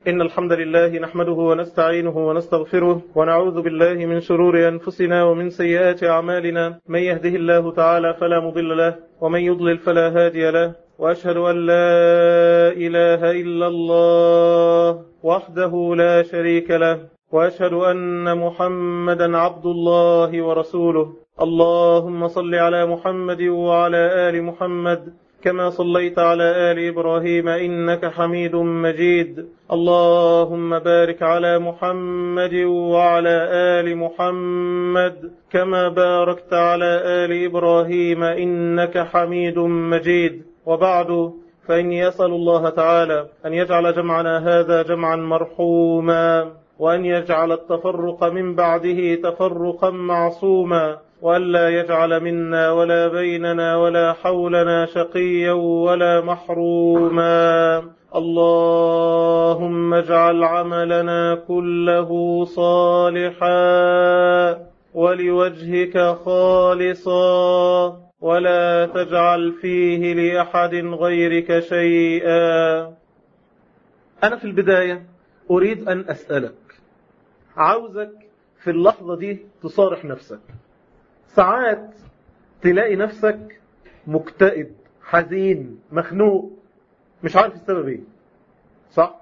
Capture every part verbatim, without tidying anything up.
إن الحمد لله نحمده ونستعينه ونستغفره ونعوذ بالله من شرور أنفسنا ومن سيئات أعمالنا. من يهده الله تعالى فلا مضل له ومن يضلل فلا هادي له، وأشهد أن لا إله إلا الله وحده لا شريك له، وأشهد أن محمدا عبد الله ورسوله. اللهم صل على محمد وعلى آل محمد كما صليت على آل إبراهيم إنك حميد مجيد. اللهم بارك على محمد وعلى آل محمد كما باركت على آل إبراهيم إنك حميد مجيد. وبعد، فإني أسأل الله تعالى أن يجعل جمعنا هذا جمعا مرحوما، وأن يجعل التفرق من بعده تفرقا معصوما، وألا يجعل منا ولا بيننا ولا حولنا شقيا ولا محروما. اللهم اجعل عملنا كله صالحا ولوجهك خالصا، ولا تجعل فيه لأحد غيرك شيئا. أنا في البداية أريد أن أسألك، عاوزك في اللحظة دي تصارح نفسك. ساعات تلاقي نفسك مكتئب، حزين، مخنوق، مش عارف السبب ايه، صح؟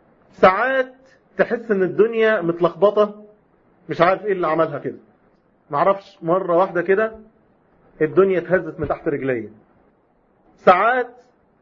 ساعات تحس ان الدنيا متلخبطة، مش عارف ايه اللي عملها كده. معرفش، مرة واحدة كده الدنيا اتهزت من تحت رجلي. ساعات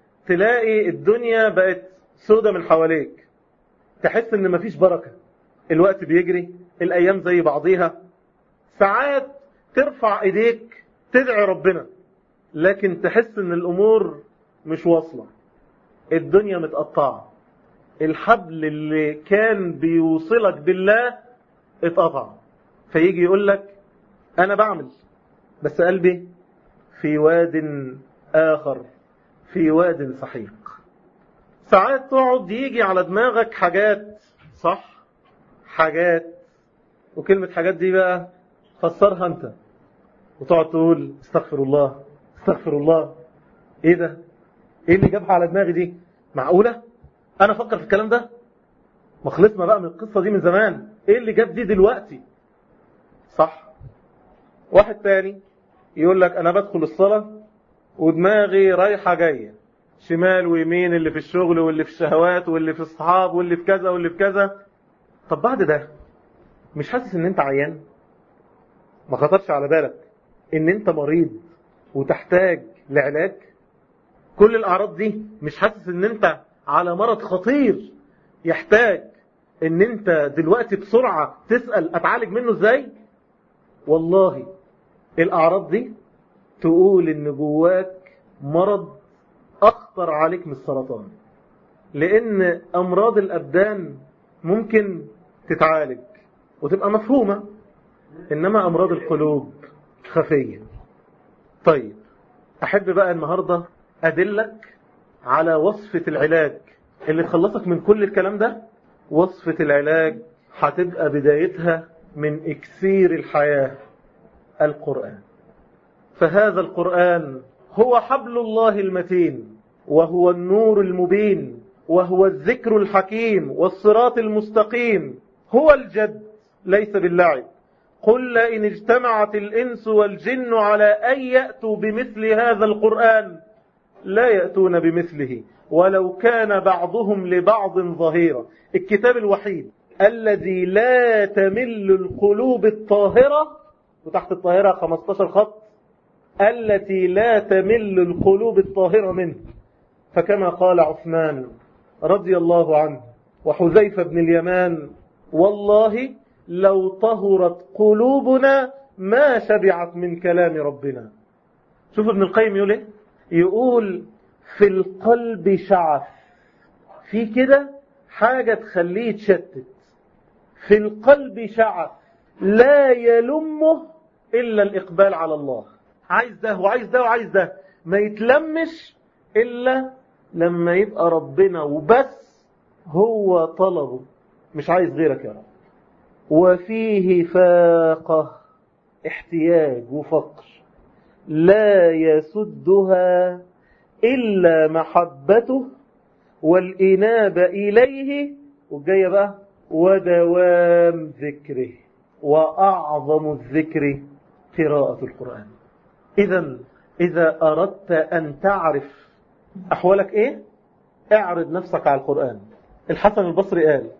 تلاقي الدنيا بقت سودة من حواليك، تحس ان مفيش بركة، الوقت بيجري، الايام زي بعضيها. ساعات ترفع ايديك تدعي ربنا، لكن تحس ان الامور مش واصلة، الدنيا متقطعة، الحبل اللي كان بيوصلك بالله اتقطع. فيجي يقولك انا بعمل، بس قلبي في واد اخر، في واد سحيق. ساعات تقعد يجي على دماغك حاجات، صح؟ حاجات، وكلمة حاجات دي بقى فسرها انت، وتقعد تقول استغفر الله استغفر الله. ايه ده؟ ايه اللي جابها على دماغي دي؟ معقولة انا افكر في الكلام ده؟ ما خلصنا بقى من القصة دي من زمان، ايه اللي جاب دي دلوقتي؟ صح؟ واحد تاني يقول لك انا بدخل الصلاة ودماغي رايحة جاية شمال ويمين، اللي في الشغل واللي في الشهوات واللي في الصحاب واللي في كذا واللي في كذا. طب بعد ده مش حاسس ان انت عيان؟ ما خطرش على بالك ان انت مريض وتحتاج لعلاج؟ كل الاعراض دي مش حاسس ان انت على مرض خطير يحتاج ان انت دلوقتي بسرعة تسأل اتعالج منه ازاي؟ والله الاعراض دي تقول ان جواك مرض اخطر عليك من السرطان، لان امراض الابدان ممكن تتعالج وتبقى مفهومة، انما امراض القلوب خفية. طيب احب بقى النهاردة ادلك على وصفة العلاج اللي تخلصك من كل الكلام ده. وصفة العلاج هتبقى بدايتها من اكسير الحياة، القرآن. فهذا القرآن هو حبل الله المتين، وهو النور المبين، وهو الذكر الحكيم والصراط المستقيم، هو الجد ليس باللعب. قل إن اجتمعت الإنس والجن على أن يأتوا بمثل هذا القرآن لا يأتون بمثله ولو كان بعضهم لبعض ظهيرا. الكتاب الوحيد الذي لا تمل القلوب الطاهرة، وتحت الطاهرة خمستاشر خط، التي لا تمل القلوب الطاهرة منه. فكما قال عثمان رضي الله عنه وحذيفة بن اليمان: والله لو طهرت قلوبنا ما شبعت من كلام ربنا. شوف ابن القيم يقول ايه؟ يقول في القلب شعث، في كده حاجة تخليه يتشتت. في القلب شعث لا يلمه إلا الإقبال على الله. عايز ده وعايز ده وعايز ده، ما يتلمش إلا لما يبقى ربنا وبس هو طلبه، مش عايز غيرك يا رب. وفيه فاقة، احتياج وفقر، لا يسدها إلا محبته والإنابة إليه والجاية بقى ودوام ذكره، وأعظم الذكر قراءة القرآن. إذا إذا أردت أن تعرف أحوالك إيه، اعرض نفسك على القرآن. الحسن البصري قال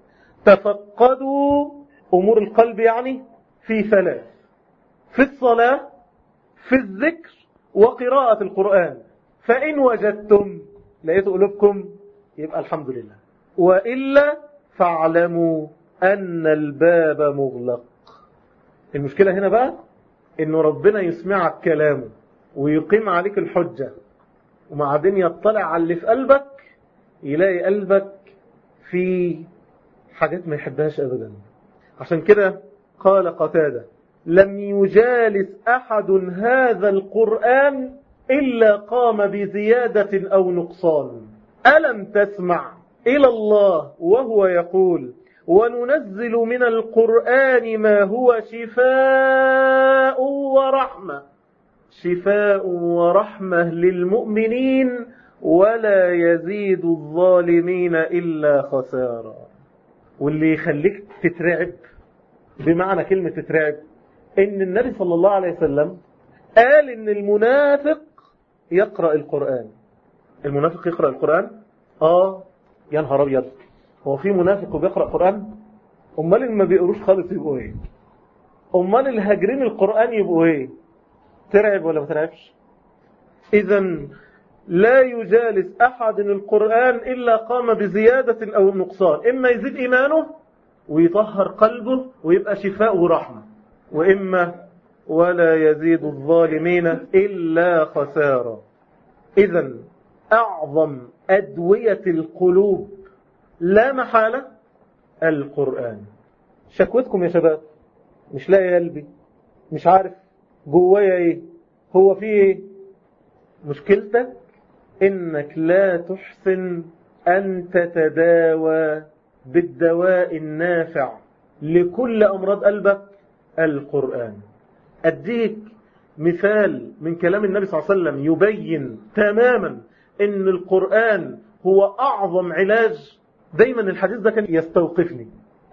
تفقدوا أمور القلب يعني في ثلاث: في الصلاة، في الذكر، وقراءة القرآن. فإن وجدتم لقيتوا قلوبكم يبقى الحمد لله، وإلا فاعلموا أن الباب مغلق. المشكلة هنا بقى إنه ربنا يسمعك كلامه ويقيم عليك الحجة، وبعدين يطلع على اللي في قلبك يلاقي قلبك في حاجات ما يحبهاش أبدا. عشان كده قال قتادة لم يجالس أحد هذا القرآن إلا قام بزيادة أو نقصان. ألم تسمع إلى الله وهو يقول وننزل من القرآن ما هو شفاء ورحمة، شفاء ورحمة للمؤمنين ولا يزيد الظالمين إلا خسارا. واللي يخليك تترعب بمعنى كلمة تترعب إن النبي صلى الله عليه وسلم قال إن المنافق يقرأ القرآن. المنافق يقرأ القرآن؟ آه يا نهار أبيض، هو في منافق وبيقرأ قرآن؟ أمال اللي ما بيقروش خالص يبقوا إيه؟ أمال اللي هاجرين القرآن يبقوا إيه؟ ترعب ولا ما ترعبش؟ إذا لا يجالس أحد القرآن إلا قام بزيادة أو نقصان، إما يزيد إيمانه ويطهر قلبه ويبقى شفاء ورحمة، وإما ولا يزيد الظالمين إلا خسارا. إذا أعظم أدوية القلوب لا محالة القرآن. شكوتكم يا شباب مش لاقي قلبي، مش عارف جوايا ايه، هو في ايه؟ مشكلتك انك لا تحسن ان تتداوى بالدواء النافع لكل امراض قلبك، القرآن. اديك مثال من كلام النبي صلى الله عليه وسلم يبين تماما ان القرآن هو اعظم علاج. دايما الحديث ده كان يستوقفني،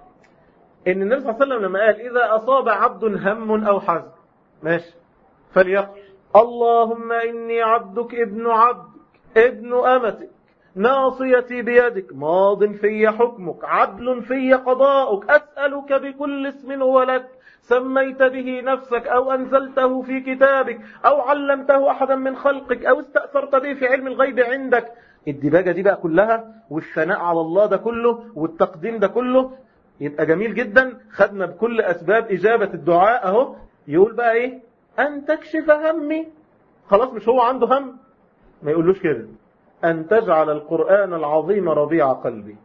ان النبي صلى الله عليه وسلم لما قال اذا اصاب عبد هم او حزن ماشي فليقل اللهم اني عبدك ابن عبدك ابن امتك ناصيتي بيدك ماض في حكمك عدل في قضاؤك اسألك بكل اسم هو لك سميت به نفسك أو أنزلته في كتابك أو علمته أحدا من خلقك أو استأثرت به في علم الغيب عندك. الدباجة دي بقى كلها والثناء على الله ده كله والتقديم ده كله يبقى جميل جدا. خدنا بكل أسباب إجابة الدعاء أهو. يقول بقى إيه؟ أن تكشف همي. خلاص مش هو عنده هم، ما يقولوش كده. أن تجعل القرآن العظيم ربيع قلبي.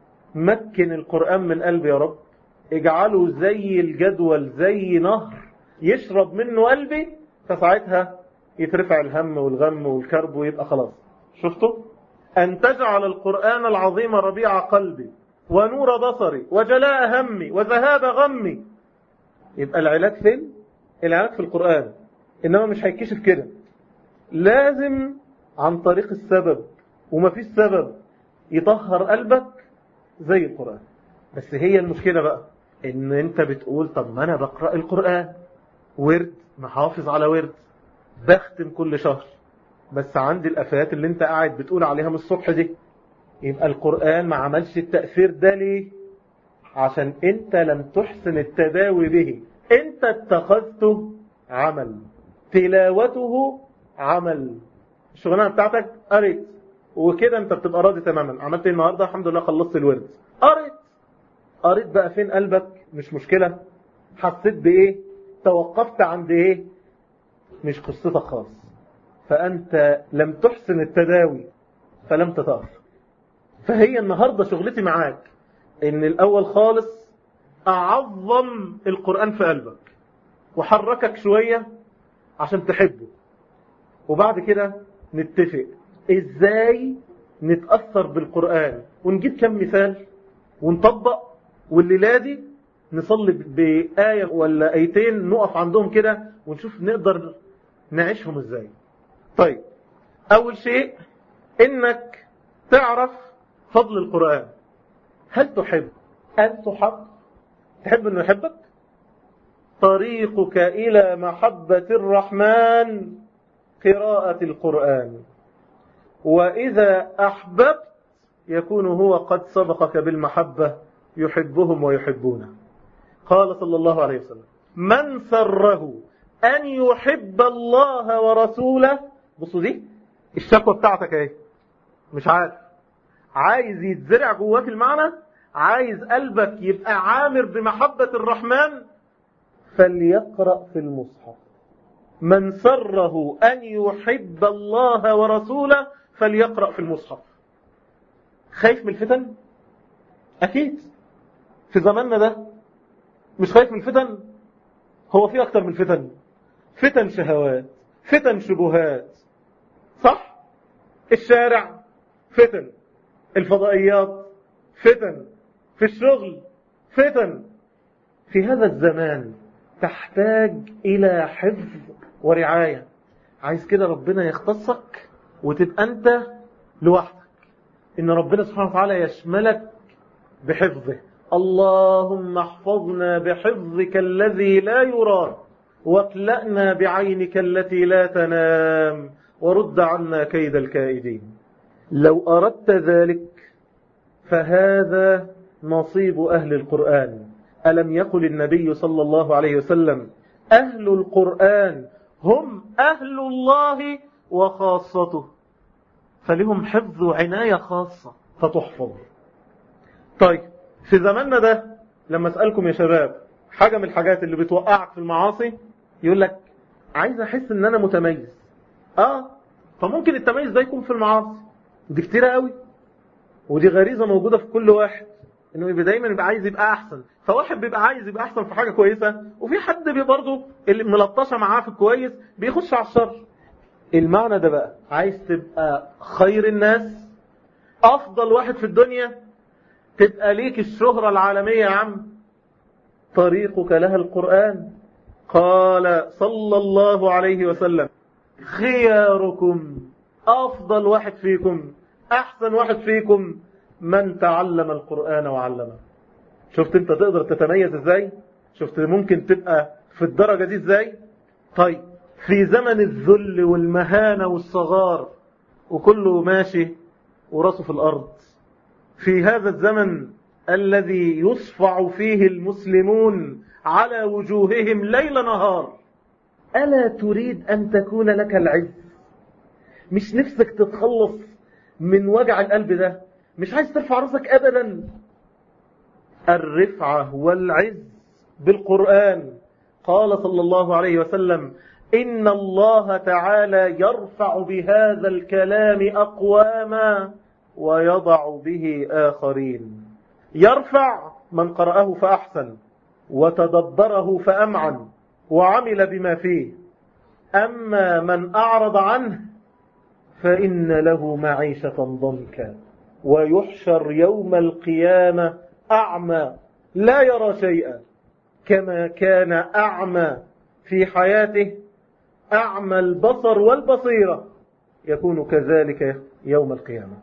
مكن القرآن من قلبي يا رب، اجعله زي الجدول زي نهر يشرب منه قلبي، فساعتها يترفع الهم والغم والكرب ويبقى خلاص. شفتوا؟ أن تجعل القرآن العظيم ربيع قلبي ونور بصري وجلاء همي وذهاب غمي. يبقى العلاج فين؟ العلاج في القرآن. إنما مش هيكشف كده، لازم عن طريق السبب، وما فيش سبب يطهر قلبك زي القرآن. بس هي المشكلة بقى ان انت بتقول طب ما انا بقرأ القرآن ورد، محافظ على ورد، بختم كل شهر، بس عندي الافات اللي انت قاعد بتقول عليها من الصبح دي. يبقى القرآن ما عملش التأثير ده ليه؟ عشان انت لم تحسن التداوي به. انت اتخذته عمل، تلاوته عمل. الشغلانة بتاعتك قريت وكده انت بتبقى راضي تماما. عملت ايه النهاردة؟ الحمد لله خلصت الورد. قريت قريت بقى فين قلبك؟ مش مشكلة. حسيت بايه؟ توقفت عند ايه؟ مش قصتك خالص. فانت لم تحسن التداوي فلم تتأثر. فهي النهاردة شغلتي معاك ان الاول خالص اعظم القرآن في قلبك وحركك شوية عشان تحبه، وبعد كده نتفق ازاي نتأثر بالقرآن ونجيب كم مثال ونطبق. والليلة دي نصلي بآية ولا آيتين نقف عندهم كده ونشوف نقدر نعيشهم ازاي. طيب اول شيء انك تعرف فضل القرآن. هل تحب أن تحب؟ تحب أنه يحبك؟ طريقك إلى محبة الرحمن قراءة القرآن، وإذا أحببت يكون هو قد سبقك بالمحبة، يحبهم ويحبونه. قال صلى الله عليه وسلم: من سره أن يحب الله ورسوله. بصوا دي الشكوى بتاعتك اهي، مش عارف، عايز يتزرع جواك المعنى، عايز قلبك يبقى عامر بمحبة الرحمن، فليقرأ في المصحف. من سره أن يحب الله ورسوله فليقرأ في المصحف. خايف من الفتن؟ أكيد في زماننا ده مش خايف من الفتن. هو في أكتر من الفتن، فتن شهوات، فتن شبهات، صح؟ الشارع فتن، الفضائيات فتن، في الشغل فتن. في هذا الزمان تحتاج إلى حفظ ورعاية. عايز كده ربنا يختصك وتبقى أنت لوحدك، إن ربنا سبحانه وتعالى يشملك بحفظه. اللهم احفظنا بحفظك الذي لا يرام، واكلأنا بعينك التي لا تنام، ورد عنا كيد الكائدين. لو أردت ذلك فهذا نصيب أهل القرآن. ألم يقل النبي صلى الله عليه وسلم: أهل القرآن هم أهل الله وخاصته، فلهم حفظ وعناية خاصة فتحفظ. طيب في زماننا ده لما أسألكم يا شباب حاجة من الحاجات اللي بتوقعك في المعاصي، يقول لك عايز أحس إن أنا متميز. آه فممكن التميز ده يكون في المعاصي، دي كتيرة قوي، ودي غريزة موجودة في كل واحد، إنه يبقى دايما يبقى عايز يبقى أحسن. فواحد بيبقى عايز يبقى أحسن في حاجة كويسة، وفي حد بيبقى برضه اللي ملطشة معاه في الكويس بيخش على الشر. المعنى ده بقى عايز تبقى خير الناس، أفضل واحد في الدنيا، تبقى ليك الشهرة العالمية يا عم، طريقك لها القرآن. قال صلى الله عليه وسلم: خياركم، أفضل واحد فيكم، أحسن واحد فيكم، من تعلم القرآن وعلمه. شفت انت تقدر تتميز ازاي؟ شفت ممكن تبقى في الدرجة دي ازاي؟ طيب في زمن الذل والمهانة والصغار وكله ماشي وراسه في الأرض، في هذا الزمن الذي يصفع فيه المسلمون على وجوههم ليل نهار، ألا تريد أن تكون لك العز؟ مش نفسك تتخلص من وجع القلب ده؟ مش عايز ترفع راسك أبدا؟ الرفعة والعز بالقرآن. قال صلى الله عليه وسلم: إن الله تعالى يرفع بهذا الكلام أقواما ويضع به آخرين. يرفع من قرأه فأحسن وتدبره فأمعن وعمل بما فيه، أما من أعرض عنه فإن له معيشة ضنكا ويحشر يوم القيامة أعمى لا يرى شيئا، كما كان أعمى في حياته أعمى البصر والبصيرة، يكون كذلك يوم القيامة.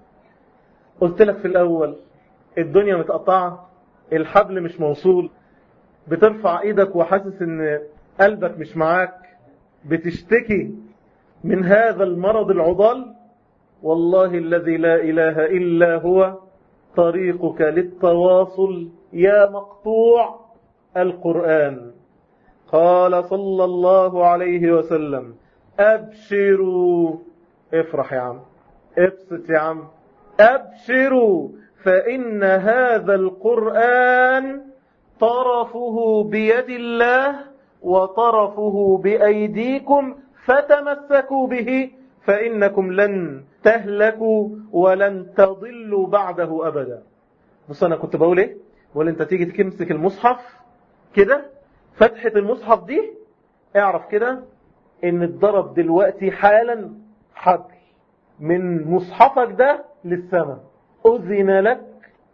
قلت لك في الأول الدنيا متقطعة، الحبل مش موصول، بترفع ايدك وحاسس ان قلبك مش معاك، بتشتكي من هذا المرض العضال. والله الذي لا إله إلا هو طريقك للتواصل يا مقطوع القرآن. قال صلى الله عليه وسلم: أبشروا، افرح يا عم، ابسط يا عم، أبشروا، فإن هذا القرآن طرفه بيد الله وطرفه بأيديكم، فتمسكوا به فإنكم لن تهلكوا ولن تضلوا بعده أبدا. بص أنا كنت بقول إيه؟ بقول أنت تيجي تمسك المصحف كده، فتحة المصحف دي اعرف كده إن الضرب دلوقتي حالا حبل من مصحفك ده للسماء. أذن لك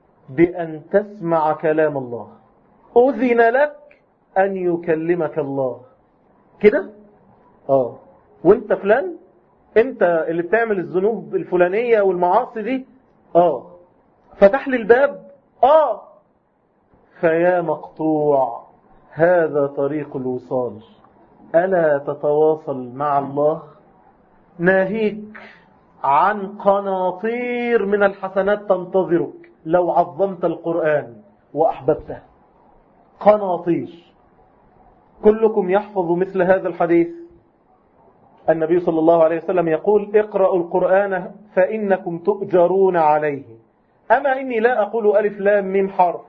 بأن تسمع كلام الله، أذن لك أن يكلمك الله كده. آه وانت فلان، انت اللي بتعمل الذنوب الفلانية والمعاصي دي، آه فتح لي الباب آه فيا مقطوع هذا طريق الوصال، ألا تتواصل مع الله؟ ناهيك عن قناطير من الحسنات تنتظرك لو عظمت القرآن وأحببته. قناطير. كلكم يحفظ مثل هذا الحديث. النبي صلى الله عليه وسلم يقول: اقرأوا القرآن فإنكم تؤجرون عليه. أما إني لا أقول ألف لام ميم حرف،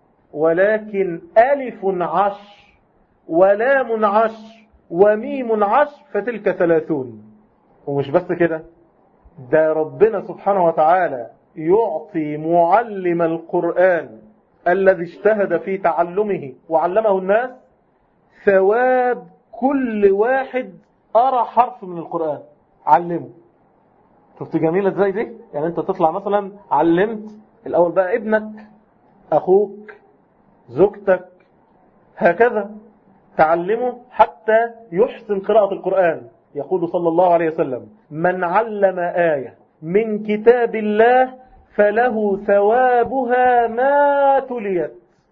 ولكن ألف عشر ولام عشر وميم عشر فتلك ثلاثون. ومش بس كده، ده ربنا سبحانه وتعالى يعطي معلم القرآن الذي اجتهد في تعلمه وعلمه الناس ثواب كل واحد أرى حرف من القرآن علمه. شفت جميلة ازاي دي؟ يعني انت تطلع مثلا علمت الأول بقى ابنك، أخوك، زوجتك، هكذا تعلمه حتى يحسن قراءة القرآن. يقول صلى الله عليه وسلم: من علم آية من كتاب الله فله ثوابها ما تليت.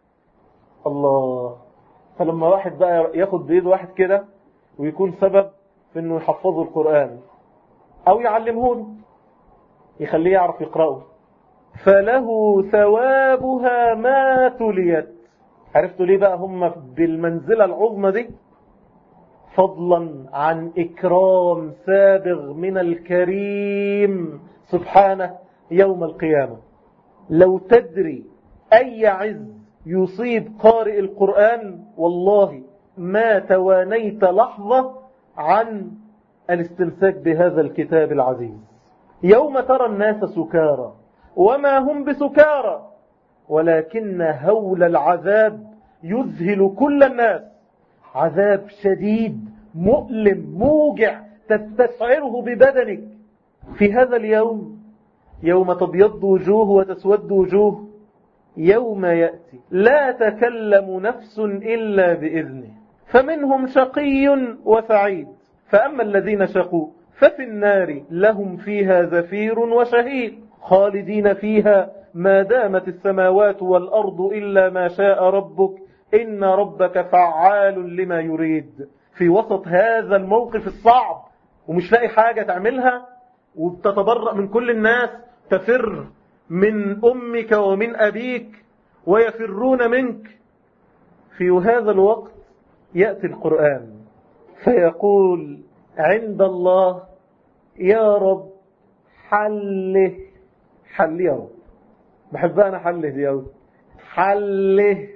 الله. فلما واحد بقى ياخد بيد واحد كده ويكون سبب في انه يحفظه القرآن او يعلمه يخليه يعرف يقرأه، فله ثوابها ما تليت. عرفتوا ليه بقى هم بالمنزلة العظمى دي؟ فضلا عن إكرام سابغ من الكريم سبحانه يوم القيامة. لو تدري أي عز يصيب قارئ القرآن والله ما توانيت لحظة عن الاستمساك بهذا الكتاب العزيز. يوم ترى الناس سكارى وما هم بسكارى ولكن هول العذاب يذهل كل الناس. عذاب شديد مؤلم موجع تستشعره ببدنك في هذا اليوم، يوم تبيض وجوه وتسود وجوه، يوم يأتي لا تكلم نفس إلا بإذنه فمنهم شقي وسعيد. فأما الذين شقوا ففي النار لهم فيها زفير وشهيق خالدين فيها ما دامت السماوات والأرض إلا ما شاء ربك إن ربك فعال لما يريد. في وسط هذا الموقف الصعب ومش لاقي حاجة تعملها وبتتبرأ من كل الناس، تفر من أمك ومن أبيك ويفرون منك، في هذا الوقت يأتي القرآن فيقول عند الله: يا رب حله حله يا رب. بحب أنا حله دي أوي، حله.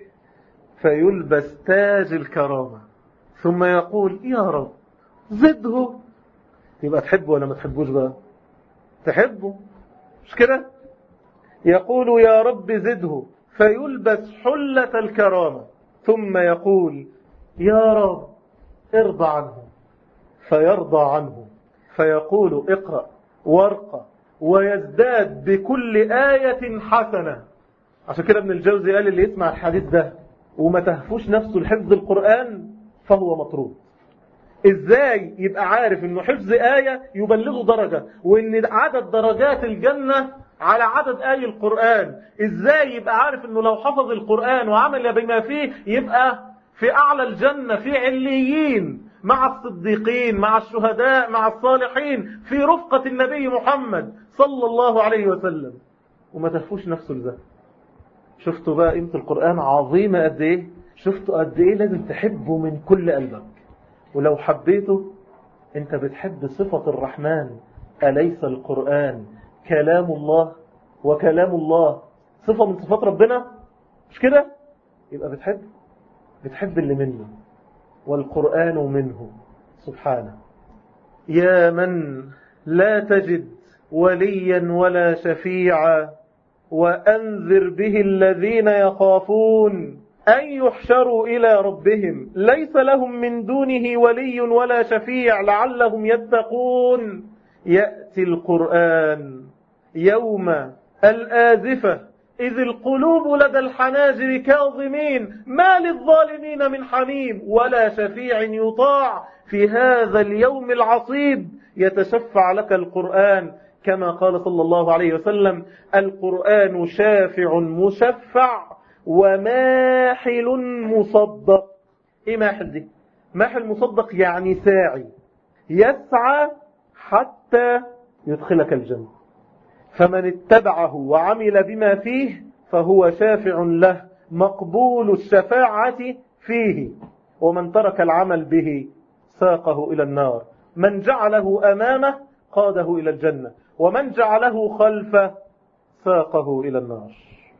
فيلبس تاج الكرامة ثم يقول: يا رب زده. يبقى تحبه ولا ما تحبوش بقى؟ تحبه مش كده؟ يقول: يا رب زده. فيلبس حلة الكرامة ثم يقول: يا رب ارضى عنه. فيرضى عنه فيقول: اقرأ وارقى ويزداد بكل آية حسنة. عشان كده ابن الجوزي قال: اللي يسمع الحديث ده وما تهفوش نفسه لحفظ القرآن فهو مطرود. ازاي يبقى عارف انه حفظ آية يبلغه درجة، وان عدد درجات الجنة على عدد آي القرآن؟ ازاي يبقى عارف انه لو حفظ القرآن وعمل بما فيه يبقى في اعلى الجنة في عليين مع الصديقين مع الشهداء مع الصالحين في رفقة النبي محمد صلى الله عليه وسلم، وما تهفوش نفسه لذا؟ شفتوا بقى قيمة القرآن عظيمة قد ايه؟ شفتوا قد ايه لازم تحبه من كل قلبك؟ ولو حبيته انت بتحب صفة الرحمن. أليس القرآن كلام الله؟ وكلام الله صفة من صفات ربنا، مش كده؟ يبقى بتحب بتحب اللي منه، والقرآن منه سبحانه. يا من لا تجد وليا ولا شفيعا وأنذر به الذين يخافون أن يحشروا إلى ربهم ليس لهم من دونه ولي ولا شفيع لعلهم يتقون. يأتي القرآن يوم الآزفة إذ القلوب لدى الحناجر كاظمين ما للظالمين من حميم ولا شفيع يطاع. في هذا اليوم العصيب يتشفع لك القرآن كما قال صلى الله عليه وسلم: القرآن شافع مشفع وماحل مصدق. ايه ماحل دي؟ ماحل مصدق يعني ساعي، يسعى حتى يدخلك الجنة. فمن اتبعه وعمل بما فيه فهو شافع له مقبول الشفاعة فيه، ومن ترك العمل به ساقه إلى النار. من جعله أمامه قاده إلى الجنة، ومن جعله خلفه ساقه إلى النار.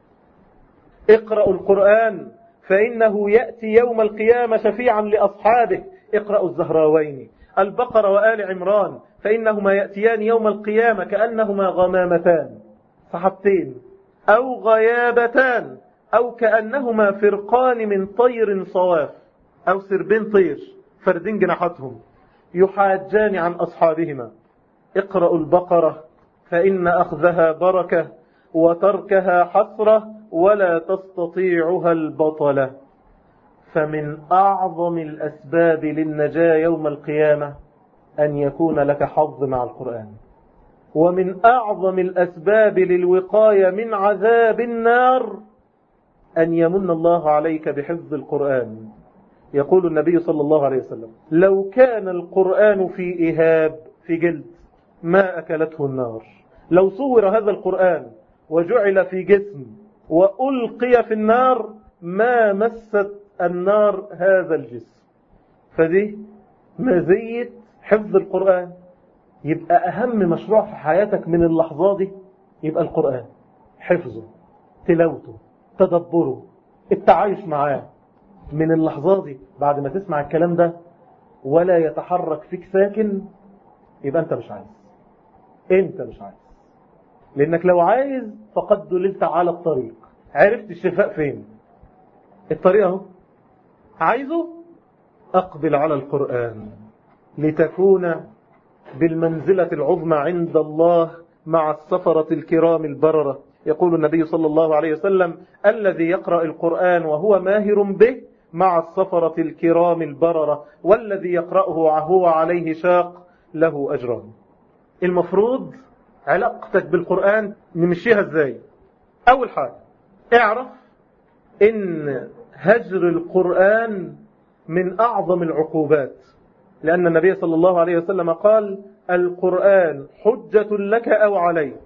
اقرأوا القرآن فإنه يأتي يوم القيامة شفيعا لأصحابه. اقرأوا الزهراوين، البقرة وآل عمران، فإنهما يأتيان يوم القيامة كأنهما غمامتان، سحبتين أو غيابتان، أو كأنهما فرقان من طير صواف، أو سربين طير فردين جناحاتهم، يحاجان عن أصحابهما. اقرأوا البقرة فإن أخذها بركة وتركها حسرة ولا تستطيعها البطلة. فمن أعظم الأسباب للنجاة يوم القيامة أن يكون لك حظ مع القرآن، ومن أعظم الأسباب للوقاية من عذاب النار أن يمن الله عليك بحفظ القرآن. يقول النبي صلى الله عليه وسلم: لو كان القرآن في إهاب، في جلد، ما أكلته النار. لو صور هذا القرآن وجعل في جسم وألقي في النار ما مست النار هذا الجسم. فدي مزية حفظ القرآن. يبقى أهم مشروع في حياتك من اللحظة دي يبقى القرآن، حفظه، تلاوته، تدبره، التعايش معاه. من اللحظة دي بعد ما تسمع الكلام ده ولا يتحرك فيك ساكن، يبقى أنت مش عايز. أنت مش عايز، لأنك لو عايز فقد دللت على الطريق. عرفت الشفاء فين؟ الطريق اهو. عايزه؟ أقبل على القرآن لتكون بالمنزلة العظمى عند الله مع السفرة الكرام البررة. يقول النبي صلى الله عليه وسلم: الذي يقرأ القرآن وهو ماهر به مع السفرة الكرام البررة، والذي يقرأه وهو عليه شاق له أجران. المفروض علاقتك بالقرآن نمشيها ازاي؟ أول حاجة اعرف إن هجر القرآن من أعظم العقوبات، لأن النبي صلى الله عليه وسلم قال: القرآن حجة لك أو عليك،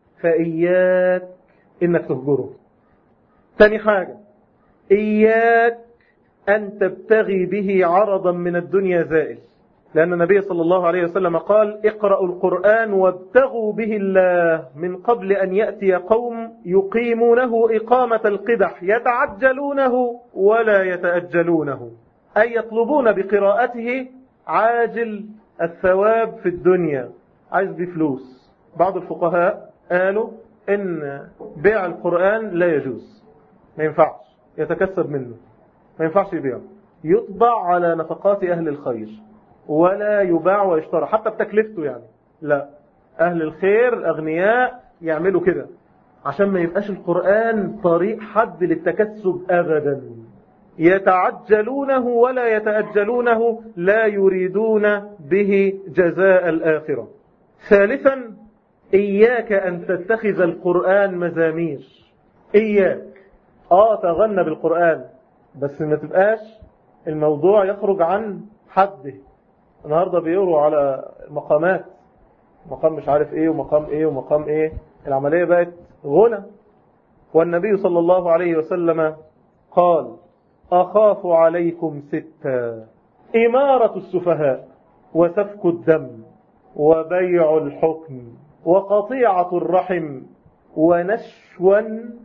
فإياك إنك تهجره. ثاني حاجة إياك أن تبتغي به عرضا من الدنيا زائل، لأن النبي صلى الله عليه وسلم قال: اقرأوا القرآن وابتغوا به الله من قبل أن يأتي قوم يقيمونه إقامة القدح يتعجلونه ولا يتأجلونه، أي يطلبون بقراءته عاجل الثواب في الدنيا، عايز بيه فلوس. بعض الفقهاء قالوا إن بيع القرآن لا يجوز، ما ينفعش يتكسب منه، ما ينفعش يبيعه، يطبع على نفقات أهل الخير ولا يباع ويشترى حتى بتكلفته. يعني لا، أهل الخير الأغنياء يعملوا كده عشان ما يبقاش القرآن طريق حد للتكسب أبدا. يتعجلونه ولا يتأجلونه، لا يريدون به جزاء الآخرة. ثالثا إياك أن تتخذ القرآن مزامير. إياك آه تغنى بالقرآن، بس ما تبقاش الموضوع يخرج عن حده. النهاردة بيقروا على مقامات، مقام مش عارف ايه ومقام ايه ومقام ايه، العملية بقت غنى. والنبي صلى الله عليه وسلم قال: أخاف عليكم ستا: إمارة السفهاء، وسفك الدم، وبيع الحكم، وقطيعة الرحم، ونشوا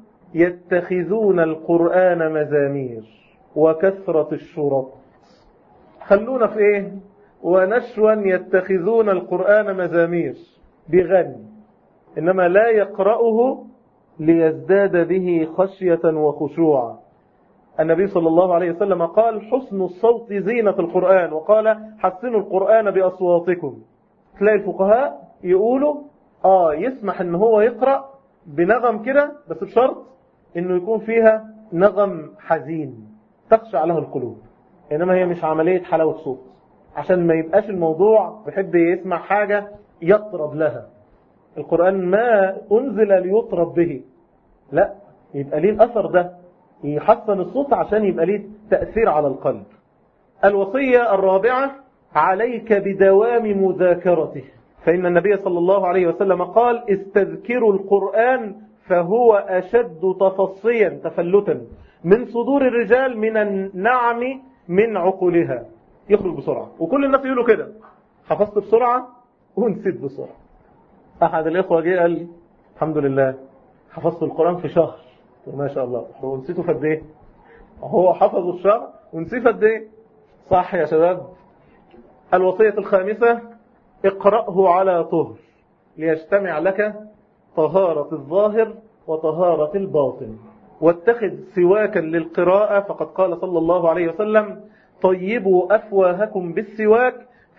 يتخذون القرآن مزامير، وكثرة الشرط. خلونا في ايه؟ ونشوا يتخذون القرآن مزامير، بغني، إنما لا يقرأه ليزداد به خشية وخشوعا. النبي صلى الله عليه وسلم قال: حسن الصوت زينة القرآن، وقال: حسنوا القرآن بأصواتكم. تلاقي الفقهاء يقولوا آه يسمح إن هو يقرأ بنغم كده، بس بشرط إنه يكون فيها نغم حزين تخشع له القلوب، إنما هي مش عملية حلاوة صوت، عشان ما يبقاش الموضوع بيحب يسمع حاجة يطرب لها، القرآن ما أنزل ليطرب به، لا، يبقى ليه الأثر ده، يحسن الصوت عشان يبقى ليه تأثير على القلب. الوصية الرابعة: عليك بدوام مذاكرته، فإن النبي صلى الله عليه وسلم قال: استذكروا القرآن فهو أشد تفصيا تفلتا من صدور الرجال من النعم من عقولها. يخرج بسرعة، وكل الناس يقولوا كده: حفظت بسرعة ونسيت بسرعة. أحد الإخوة جه قال لي: الحمد لله حفظت القرآن في شهر. ما شاء الله. هو نسيته في قد ايه؟ هو حفظه الشهر ونسيه في قد ايه؟ صح يا شباب. الوصية الخامسة: اقرأه على طهر ليجتمع لك طهارة الظاهر وطهارة الباطن، واتخذ سواكا للقراءة، فقد قال صلى الله عليه وسلم: طيبوا أفواهكم بالسواك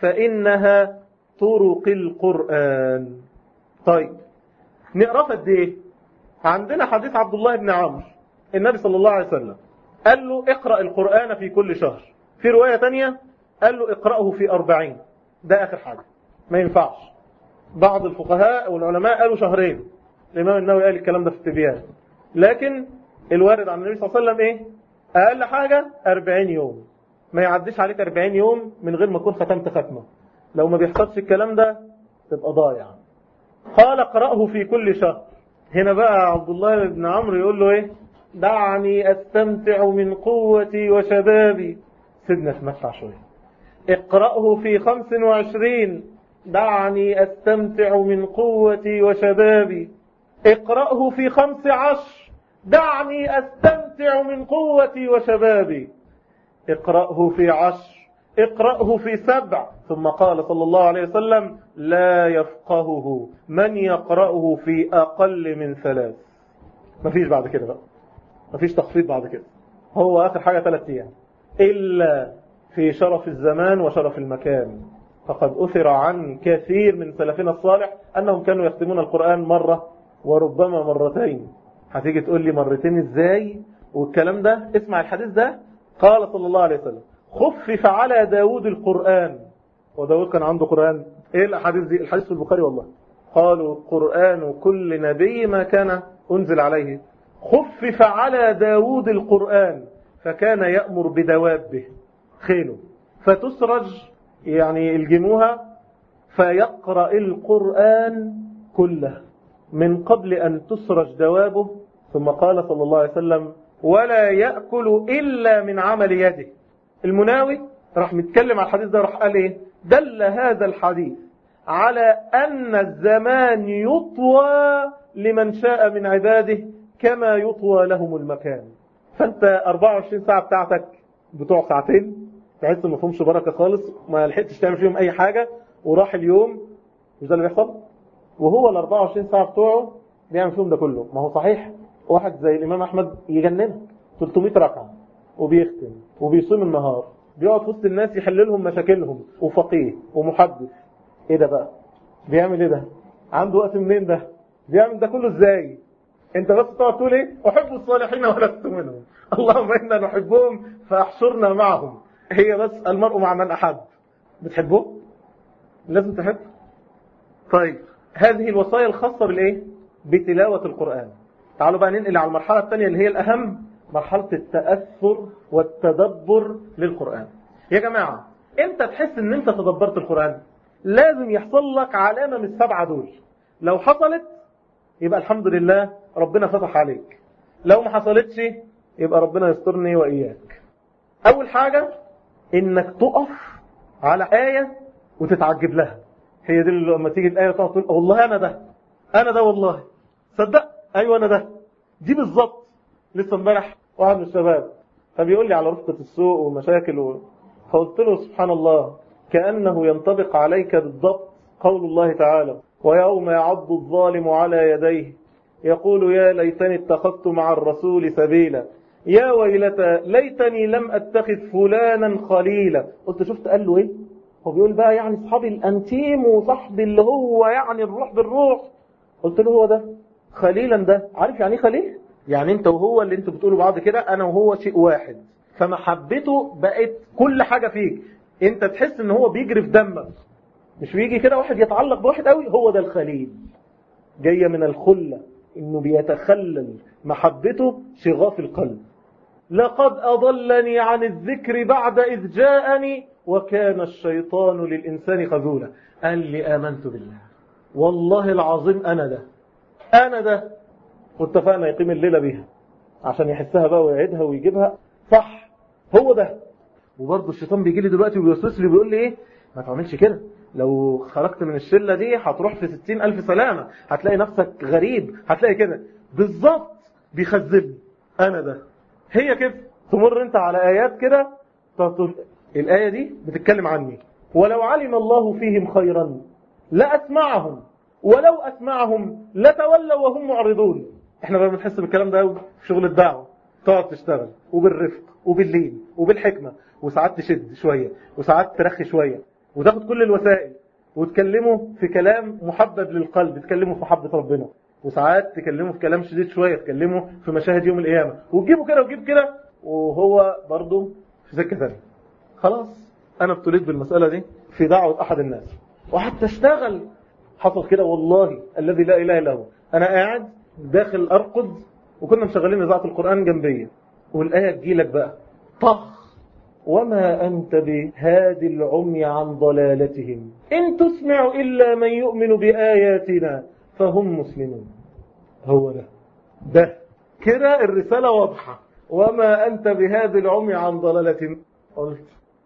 فإنها طرق القرآن. طيب نقرأ قد ايه؟ عندنا حديث عبد الله بن عمرو، النبي صلى الله عليه وسلم قال له: اقرأ القرآن في كل شهر. في رواية تانية قال له: اقرأه في أربعين. ده آخر حاجة، ما ينفعش. بعض الفقهاء والعلماء قالوا شهرين، الإمام النووي قال الكلام ده في التبيان، لكن الوارد عن النبي صلى الله عليه وسلم ايه؟ أقل حاجة أربعين يوم. ما يعديش عليك أربعين يوم من غير ما تكون ختمت ختمة. لو ما بيحصلش الكلام ده تبقى ضايع. قال: اقرأه في كل شهر. هنا بقى عبد الله بن عمرو يقول له ايه؟ دعني استمتع من قوتي وشبابي. سيدنا اتمتع شوية. اقرأه في خمس وعشرين. دعني استمتع من قوتي وشبابي. اقرأه في خمس عشر. دعني استمتع من قوتي وشبابي. اقرأه في عشر. اقرأه في سبع. ثم قال صلى الله عليه وسلم: لا يفقهه من يقرأه في أقل من ثلاث. مفيش بعد كده بقى، مفيش تخفيض بعد كده. هو آخر حاجة ثلاث أيام، إلا في شرف الزمان وشرف المكان. فقد أثر عن كثير من سلفنا الصالح أنهم كانوا يختمون القرآن مرة وربما مرتين. هتيجي تقول لي مرتين إزاي والكلام ده؟ اسمع الحديث ده. قال صلى الله عليه وسلم: خفف على داود القرآن. وداود كان عنده قرآن. ايه الحديث دي؟ الحديث في البخاري والله. قالوا: قرآن كل نبي ما كان أنزل عليه. خفف على داود القرآن فكان يأمر بدوابه، خيله، فتسرج، يعني الجموها، فيقرأ القرآن كله من قبل أن تسرج دوابه. ثم قال صلى الله عليه وسلم: ولا يأكل إلا من عمل يده. المناوي راح متكلم على الحديث ده، راح قال ايه؟ دل هذا الحديث على أن الزمان يطوى لمن شاء من عباده كما يطوى لهم المكان. فأنت أربعة وعشرين ساعة بتاعتك بتوع ساعتين تحس ما فيهمش بركة خالص، ما لحقتش تعمل فيهم أي حاجة وراح اليوم. مش ده اللي بيحصل؟ وهو ال أربعة وعشرين ساعة بتوعه بيعمل فيهم ده كله. ما هو صحيح واحد زي الإمام أحمد يجننك ثلاثمائة ركعة وبيختم وبيصوم النهار، بيقعد في وسط الناس يحل لهم مشاكلهم، وفقيه ومحدث. ايه ده بقى؟ بيعمل ايه ده؟ عنده وقت منين ده؟ بيعمل ده كله ازاي؟ انت بس تقعد تقول ايه؟ احب الصالحين ولست منهم، اللهم انا نحبهم فاحشرنا معهم. هي بس المرء مع من احب. بتحبه؟ لازم تحب. طيب هذه الوصايا الخاصة بالايه؟ بتلاوة القرآن. تعالوا بقى ننقل على المرحلة الثانية اللي هي الأهم، مرحلة التأثر والتدبر للقرآن. يا جماعة انت تحس ان انت تدبرت القرآن، لازم يحصل لك علامة من السبعة دول. لو حصلت يبقى الحمد لله ربنا فتح عليك، لو ما حصلتش يبقى ربنا يسترني وإياك. أول حاجة انك تقف على آية وتتعجب لها. هي دي اللي لما تيجي الآية تقول والله أنا ده، أنا ده والله، صدق، أيوة أنا ده، دي بالظبط. لسه امبارح واحد من الشباب فبيقول لي على رفقة السوق ومشاكل و... فقلت له سبحان الله، كأنه ينطبق عليك بالضبط قول الله تعالى: ويوم يعض الظالم على يديه يقول يا ليتني اتخذت مع الرسول سبيلا يا ويلتى ليتني لم اتخذ فلانا خليلا. قلت شفت قال له ايه؟ هو بيقول بقى يعني صحابي الانتيم وصاحبي اللي هو يعني الروح بالروح. قلت له هو ده خليلا. ده عارف يعني ايه خليل؟ يعني انت وهو اللي انتوا بتقولوا بعض كده، انا وهو شيء واحد، فمحبته بقت كل حاجة فيك. انت تحس ان هو بيجري في دمك، مش بيجي كده واحد يتعلق بواحد قوي، هو ده الخليل. جاية من الخلة، إنه بيتخلل محبته شغاف القلب. لقد أضلني عن الذكر بعد إذ جاءني وكان الشيطان للإنسان خذولا. قال لي آمنت بالله والله العظيم أنا ده أنا ده واتفقنا يقيم الليلة بيها عشان يحسها بقى ويعيدها ويجيبها صح، هو ده. وبرضه الشيطان بيجي لي دلوقتي وبيوسوس لي وبيقول لي ايه، ما تعملش كده، لو خرجت من الشلة دي هتروح في ستين ألف سلامة، هتلاقي نفسك غريب، هتلاقي كده بالظبط. بيخذلني أنا ده. هي كده تمر انت على آيات كده تقول الآية دي بتتكلم عني، ولو علم الله فيهم خيرا لأسمعهم ولو أسمعهم لتولوا وهم معرضون. احنا بقى بنحس بالكلام ده في شغل الدعوة، تقعد تشتغل وبالرفق وباللين وبالحكمة، وساعات تشد شوية وساعات ترخي شوية، وتاخد كل الوسائل وتكلمه في كلام محبب للقلب، تكلمه في محبة ربنا، وساعات تكلمه في كلام شديد شوية، تكلمه في مشاهد يوم القيامة، وتجيبه كده وتجيب كده، وهو برضه في سكة ثانية. خلاص أنا ابتليت بالمسألة دي في دعوة أحد الناس، وحتى اشتغل حصل كده والله الذي لا إله إلا هو. أنا قاعد داخل أرقد وكنا مشغلين إذاعة القرآن جنبية، والآية تجيلك بقى طخ، وما أنت بهادي العمي عن ضلالتهم إن تسمع إلا من يؤمن بآياتنا فهم مسلمون. هو ده ده كده الرسالة واضحة، وما أنت بهادي العمي عن ضلالتهم. قلت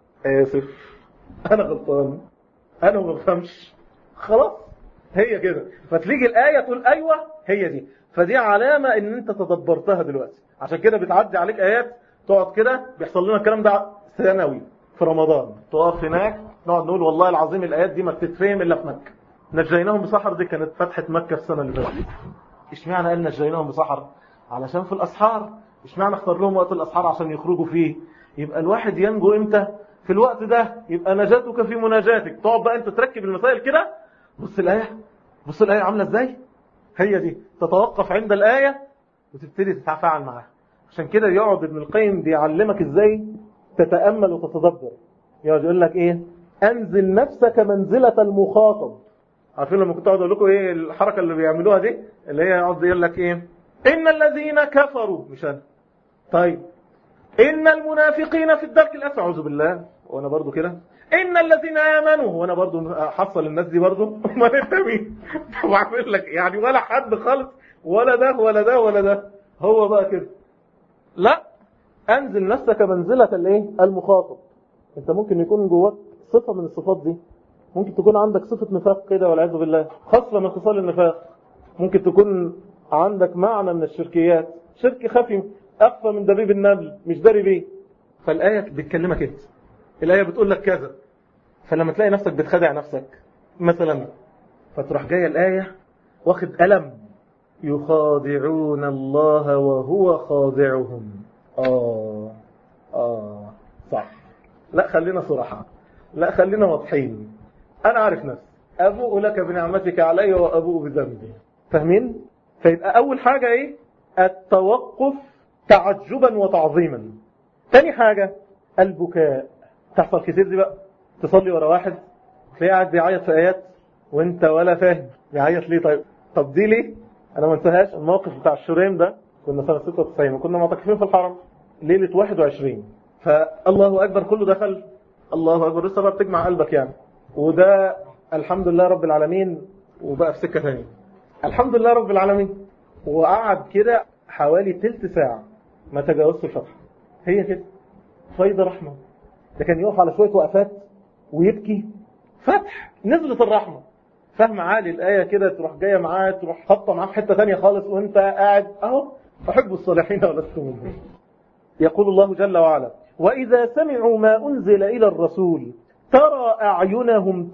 آسف أنا غلطان، أنا ما بفهمش، خلاص هي كده. فتيجي الآية تقول أيوة هي دي، فدي علامة إن أنت تدبرتها دلوقتي. عشان كده بتعدي عليك آيات تقعد كده، بيحصل لنا الكلام ده سنوي في رمضان، تقف هناك نقعد نقول والله العظيم الآيات دي ما بتتفهم إلا في مكة. نجيناهم بسحر دي كانت فتحة مكة في السنة اللي فاتت. اشمعنى قال نجيناهم بسحر؟ علشان في الأسحار. اشمعنى اختار لهم وقت الأسحار عشان يخرجوا فيه؟ يبقى الواحد ينجو امتى؟ في الوقت ده، يبقى نجاتك في مناجاتك. تقعد بقى انت تركب المسائل كده، بص الآية بص الآية عاملة ازاي، هي دي تتوقف عند الآية وتبتدي تتفاعل معاها. عشان كده يقعد ابن القيم بيعلمك ازاي تتأمل وتتدبر. يقعد يقول لك ايه، انزل نفسك منزلة المخاطب. عارفين لما كنت اقعد اقول لكم ايه الحركة اللي بيعملوها دي، اللي هي يقعد يقول لك ايه، ان الذين كفروا، مش انا، طيب ان المنافقين في الدرك الاسفل، اعوذ بالله، وانا برضو كده، ان الذين امنوا، وانا برضو حصل الناس دي برضو، امال انت مين؟ بعمل لك يعني ولا حد خالص، ولا ده ولا ده ولا ده، هو بقى كده. لا، انزل نفسك منزلة الايه المخاطب. انت ممكن يكون جواك صفة من الصفات دي، ممكن تكون عندك صفة نفاق كده والعياذ بالله، خاصة من خصال النفاق. ممكن تكون عندك معنى من الشركيات، شرك خفي أخفى من دبيب النمل مش داري بيه. فالآية بتكلمك انت، الآية بتقول لك كذا، فلما تلاقي نفسك بتخدع نفسك مثلا، فتروح جاية الآية واخد ألم، يخادعون الله وهو خادعهم. آه آه صح، لا خلينا صراحة، لا خلينا واضحين. أنا عارف نفسي، أبوء لك بنعمتك علي وأبوء بذنبي. فاهمين؟ فيبقى أول حاجة إيه؟ التوقف تعجبا وتعظيما. تاني حاجة البكاء. تحصل كتير دي بقى، تصلي ورا واحد تلاقيه قاعد بيعيط في آيات وانت ولا فاهم بيعيط ليه. طيب طب دي ليه؟ أنا ما انساهاش الموقف بتاع الشريم ده. كنا سنة ستة وتسعين وكنا معتكفين في الحرم ليلة واحد وعشرين، فالله أكبر كله دخل، الله أكبر لسه بقى بتجمع قلبك يعني، وده الحمد لله رب العالمين، وبقى في سكة ثانية الحمد لله رب العالمين. وقعد كده حوالي تلت ساعة ما تجاوزت الفتحة. هي كده فيض رحمة. ده كان يقف على شوية وقفات ويبكي، فتح نزلت الرحمة. فهم عالي الآية كده تروح جاية معاه، تروح خطة معاه في حتة ثانية خالص، وانت قاعد اهو أحب الصالحين ولست منهم. يقول الله جل وعلا وإذا سمعوا ما أنزل إلى الرسول ترى أعينهم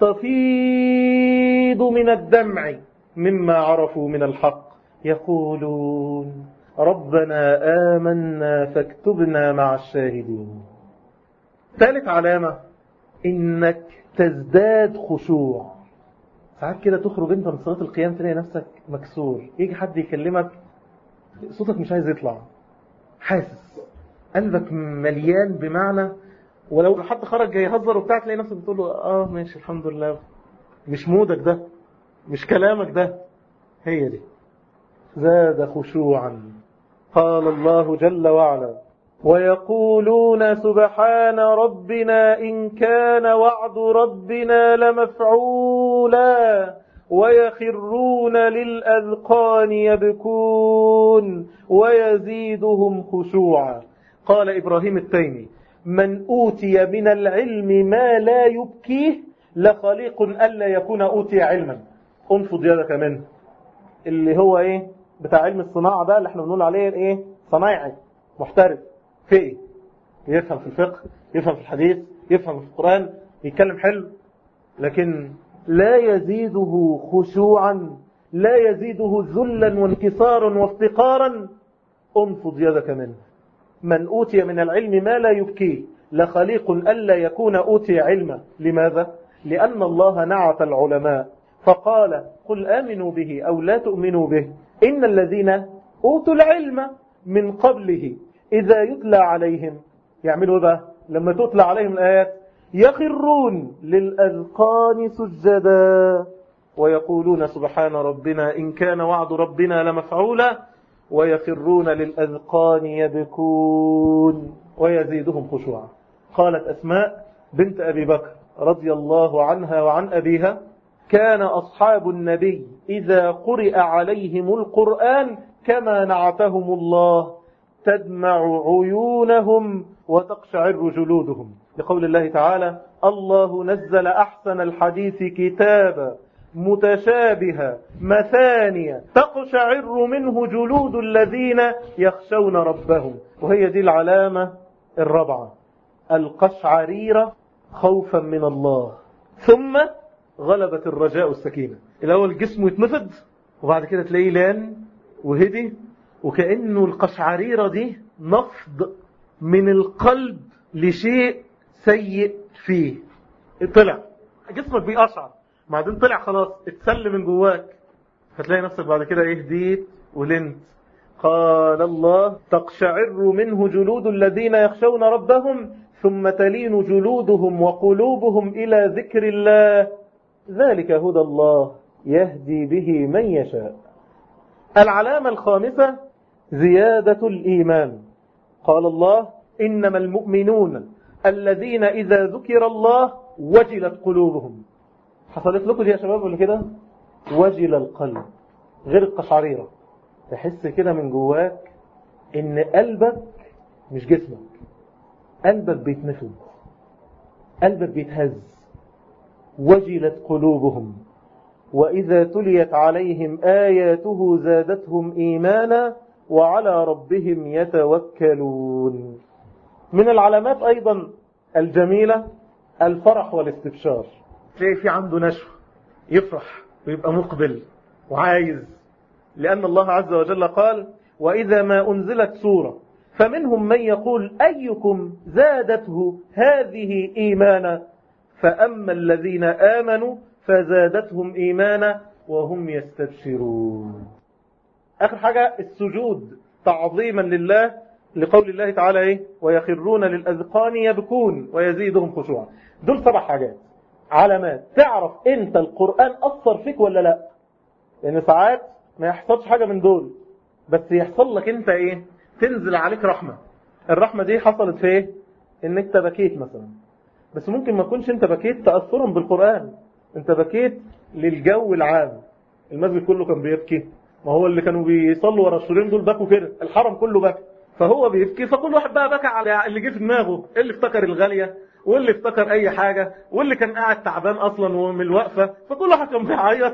تفيض من الدمع مما عرفوا من الحق يقولون ربنا آمنا فاكتبنا مع الشاهدين. ثالث علامة إنك تزداد خشوع. ساعات كده تخرج انت من صلاة القيام تلاقي نفسك مكسور، يجي حد يكلمك صوتك مش عايز يطلع، حاسس قلبك مليان بمعنى، ولو حد خرج يهزر وبتاع تلاقي نفسك بتقول له اه ماشي الحمد لله. مش مودك ده، مش كلامك ده، هي دي زاد خشوعا. قال الله جل وعلا ويقولون سبحان ربنا إن كان وعد ربنا لمفعولا ويخرون للأذقان يبكون ويزيدهم خشوعا. قال إبراهيم التيمي من أوتي من العلم ما لا يبكيه لخليق ألا يكون أوتي علما. انفض يدك منه، اللي هو ايه بتاع علم الصناعة ده اللي احنا بنقول عليه ايه صنايعي محترف في ايه، يفهم في الفقه، يفهم في الحديث، يفهم في القرآن، يتكلم حلو، لكن لا يزيده خشوعا، لا يزيده ذلا وانكسارا وافتقارا. انفض يدك منه. من أوتي من العلم ما لا يبكيه لخليق ألا يكون أوتي علما. لماذا؟ لأن الله نعت العلماء فقال قل آمنوا به أو لا تؤمنوا به إن الذين أوتوا العلم من قبله إذا يتلى عليهم يعملوا بقى لما تتلى عليهم الآيات يخرون للأذقان سجدا ويقولون سبحان ربنا إن كان وعد ربنا لمفعولا ويخرون للأذقان يبكون ويزيدهم خشوعا. قالت أسماء بنت أبي بكر رضي الله عنها وعن أبيها كان أصحاب النبي إذا قرئ عليهم القرآن كما نعتهم الله تدمع عيونهم وتقشعر جلودهم، لقول الله تعالى الله نزل أحسن الحديث كتابا متشابها مثانية تقشعر منه جلود الذين يخشون ربهم. وهي دي العلامة الرابعة القشعريرة خوفا من الله، ثم غلبت الرجاء السكينة. الأول جسمه يتنفض وبعد كده تلاقيه لان وهدي، وكأنه القشعريرة دي نفض من القلب لشيء سيء فيه. طلع جسمك بيقشعر بعدين طلع خلاص اتسل من جواك، فتلاقي نفسك بعد كده ايه هديت ولنت. قال الله تقشعر منه جلود الذين يخشون ربهم ثم تلين جلودهم وقلوبهم إلى ذكر الله ذلك هدى الله يهدي به من يشاء. العلامة الخامسة زيادة الإيمان. قال الله إنما المؤمنون الذين إذا ذكر الله وجلت قلوبهم. حصلت لكم دي يا شباب ولا كده؟ وجل القلب غير القشعريرة، تحس كده من جواك إن قلبك مش جسمك، قلبك بيتنفض، قلبك بيتهز. وجلت قلوبهم وإذا تليت عليهم آياته زادتهم إيمانا وعلى ربهم يتوكلون. من العلامات أيضا الجميلة الفرح والاستبشار. تلاقي في عنده نشوة يفرح ويبقى مقبل وعايز، لأن الله عز وجل قال وإذا ما أنزلت سورة فمنهم من يقول أيكم زادته هذه إيمانا فأما الذين آمنوا فزادتهم إيمانا وهم يستبشرون. آخر حاجة السجود تعظيما لله، لقول الله تعالى إيه ويخرون للأذقان يبكون ويزيدهم خشوعا. دول سبع حاجات علامات تعرف انت القرآن أثر فيك ولا لا، لأن ساعات ما يحصلش حاجة من دول بس يحصل لك انت ايه تنزل عليك رحمة. الرحمة دي حصلت في ايه ان انت بكيت مثلا، بس ممكن ما تكونش انت بكيت تأثرا بالقرآن، انت بكيت للجو العام. المسجد كله كان بيبكي، ما هو اللي كانوا بيصلوا ورا السورين دول بكوا كده، الحرم كله بكى، فهو بيبكي فكل واحد بقى بكى على اللي جه في دماغه، اللي افتكر الغالية واللي افتكر اي حاجة واللي كان قاعد تعبان اصلا ومن الوقفة، فكل واحد كان بيعيط.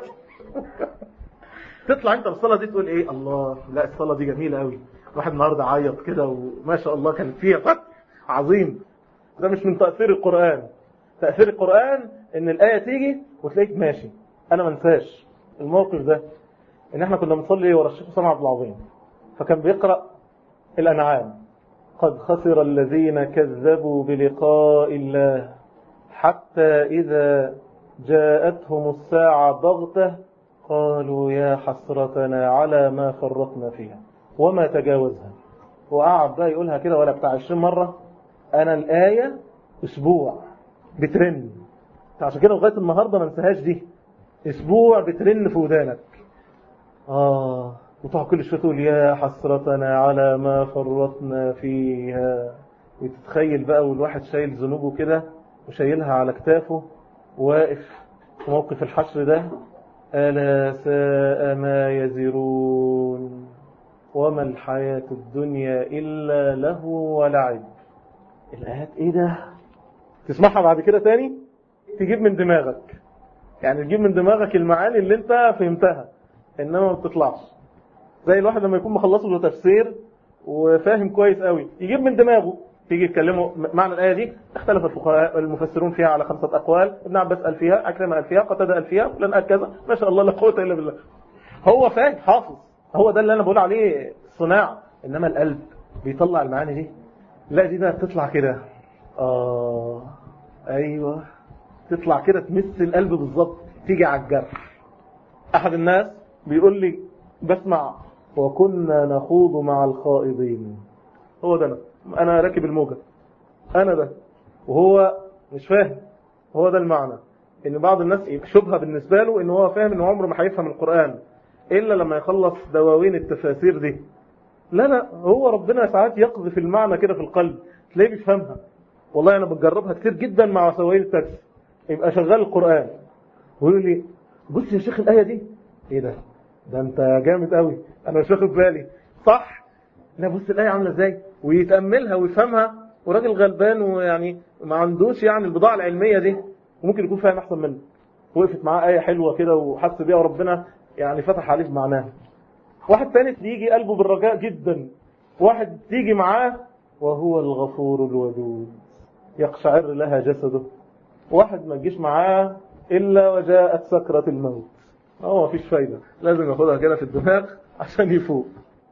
تطلع انت بالصلاة دي تقول ايه الله لا الصلاة دي جميلة قوي، واحد النهاردة عيط كده وما شاء الله كان فيها فتح عظيم. ده مش من تأثير القرآن. تأثير القرآن ان الآية تيجي وتلاقيك ماشي. انا ما انساش الموقف ده، ان احنا كنا بنصلي ورا الشيخ سامع عبد العظيم، فكان بيقرأ الأنعام قد خسر الذين كذبوا بلقاء الله حتى إذا جاءتهم الساعة بغتة قالوا يا حسرتنا على ما فرطنا فيها وما تجاوزها. وقعد بقى يقولها كده ولا بتاع عشرين مرة. أنا الآية أسبوع بترن، عشان كده لغاية النهاردة ما انساهاش دي، أسبوع بترن في ودانك. آه وتقعد كل شوية تقول يا حسرتنا على ما فرطنا فيها، وتتخيل بقى والواحد شايل ذنوبه كده وشايلها على كتافه واقف في موقف الحشر ده، ألا ساء ما يزرون وما الحياة الدنيا إلا له ولعب. الآيات إيه ده؟ تسمعها بعد كده تاني تجيب من دماغك، يعني تجيب من دماغك المعاني اللي انت فهمتها انما ما بتطلعش. زي الواحد لما يكون مخلصه له تفسير وفاهم كويس قوي يجيب من دماغه، تيجي تكلمه معنى الآية دي اختلف الفقهاء المفسرون فيها على خمسة أقوال، ابن عباس قال فيها، عكرمة قال فيها، قتادة قال فيها، فلان قال كذا، ما شاء الله لا قوة إلا بالله. هو فاهم حافظ، هو ده اللي أنا بقول عليه صناعة. إنما القلب بيطلع المعاني دي، لا دي بقى بتطلع كده، آه أيوة تطلع كده تمس القلب بالظبط، تيجي على الجرح. أحد الناس بيقول لي بسمع وكنا نخوض مع الخائضين، هو ده أنا أنا راكب الموجة، أنا ده، وهو مش فاهم. هو ده المعنى، إن بعض الناس شبهة بالنسبة له إن هو فاهم إنه عمره ما هيفهم القرآن إلا لما يخلص دواوين التفاسير دي. لا لا، هو ربنا ساعات يقذف المعنى كده في القلب تلاقيه بيفهمها. والله أنا بجربها كتير جدا مع سواقين التاكسي، يبقى شغال القرآن ويقول لي بص يا شيخ الآية دي، إيه ده؟ ده أنت جامد قوي، أنا مش واخد بالي. صح؟ لا بص الآية عاملة إزاي، ويتأملها ويفهمها، وراجل غلبان ويعني ما عندوش يعني البضاعة العلمية دي، وممكن يكون فاهم أحسن منه. وقفت معاه آية حلوة كده وحس بيها وربنا يعني فتح عليه بمعناها. واحد تاني تيجي قلبه بالرجاء جدا، واحد تيجي معاه وهو الغفور الودود يقشعر لها جسده، واحد ما تجيش معاه إلا وجاءت سكرة الموت. هو مفيش فايدة، لازم ياخدها كده في الدماغ عشان يفوق.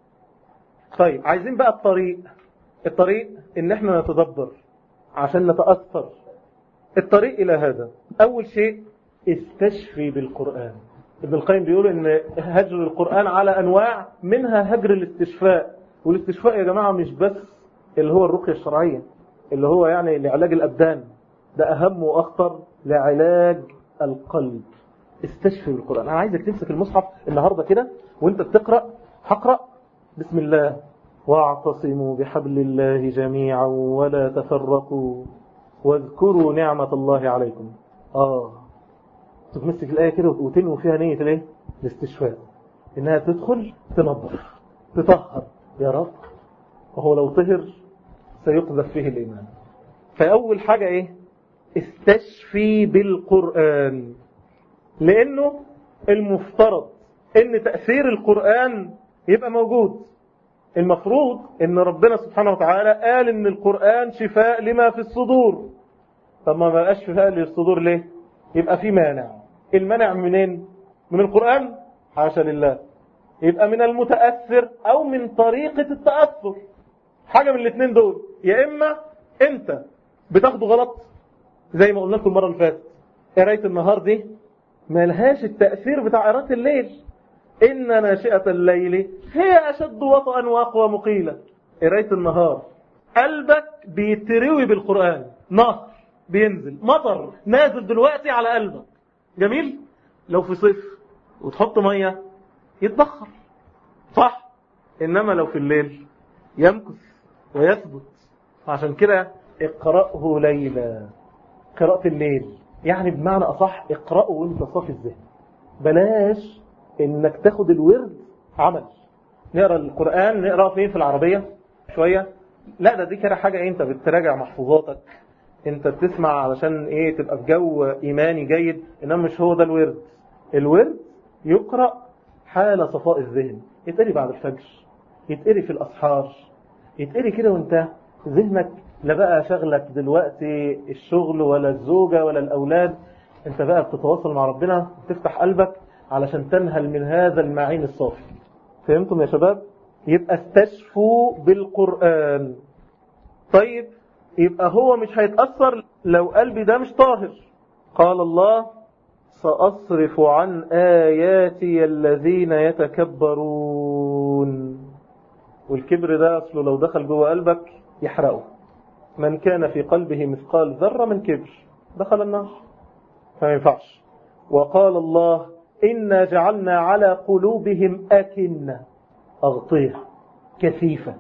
طيب عايزين بقى الطريق. الطريق ان احنا نتدبر عشان نتأثر. الطريق الى هذا اول شيء استشفي بالقرآن. ابن القيم بيقول ان هجر القرآن على انواع، منها هجر الاستشفاء. والاستشفاء يا جماعة مش بس اللي هو الرقية الشرعية اللي هو يعني لعلاج الابدان، ده اهم واخطر لعلاج القلب. استشفي بالقرآن. انا عايزك تمسك المصحف النهاردة كده وانت بتقرأ، هقرأ بسم الله واعتصموا بحبل الله جميعا ولا تفرقوا واذكروا نعمة الله عليكم. آه تمسك الآية كده وتنوي فيها نية الايه؟ الاستشفاء، إنها تدخل تنظف تطهر يا رب، وهو لو طهر سيقذف فيه الإيمان. فأول حاجة إيه؟ استشفي بالقرآن، لأنه المفترض إن تأثير القرآن يبقى موجود. المفروض ان ربنا سبحانه وتعالى قال ان القرآن شفاء لما في الصدور. طب ما بقاش شفاء للصدور ليه؟ يبقى في مانع. المانع منين؟ من القرآن؟ حاشا لله. يبقى من المتأثر او من طريقة التأثر، حاجة من الاثنين دول. يا اما انت بتاخده غلط زي ما قلنا لكم المرة اللي فاتت، قراية النهار دي ما لهاش التأثير بتاع قراءة الليل. إن ناشئة الليل هي أشد وطئا وأقوى مقيلة. قراية النهار قلبك بيتروي بالقرآن، نهر بينزل، مطر نازل دلوقتي على قلبك، جميل. لو في صيف وتحط مية يتبخر، صح؟ إنما لو في الليل يمكث ويثبت. عشان كده اقرأه ليلا، قراءة الليل يعني بمعنى أصح اقرأه وانت صافي الذهن. بلاش انك تاخد الورد عمل، نقرأ القرآن نقرأ فين في العربية شوية، لا ده دي كده حاجة ايه، انت بتراجع محفوظاتك، انت بتسمع علشان ايه تبقى في جو ايماني جيد. انما مش هو ده الورد. الورد يقرأ حال صفاء الذهن، يتقري بعد الفجر، يتقري في الاسحار، يتقري كده وانت ذهنك لا بقى شغلك دلوقتي الشغل ولا الزوجة ولا الاولاد، انت بقى بتتواصل مع ربنا، تفتح قلبك علشان تنهل من هذا المعين الصافي. فهمتم يا شباب؟ يبقى استشفوا بالقرآن. طيب يبقى هو مش هيتأثر لو قلبي ده مش طاهر. قال الله سأصرف عن آياتي الذين يتكبرون. والكبر ده أصله لو دخل جوه قلبك يحرقه. من كان في قلبه مثقال ذرة من كبر دخل النار، فما ينفعش. وقال الله إنا جعلنا على قلوبهم أكنة، أغطية كثيفة،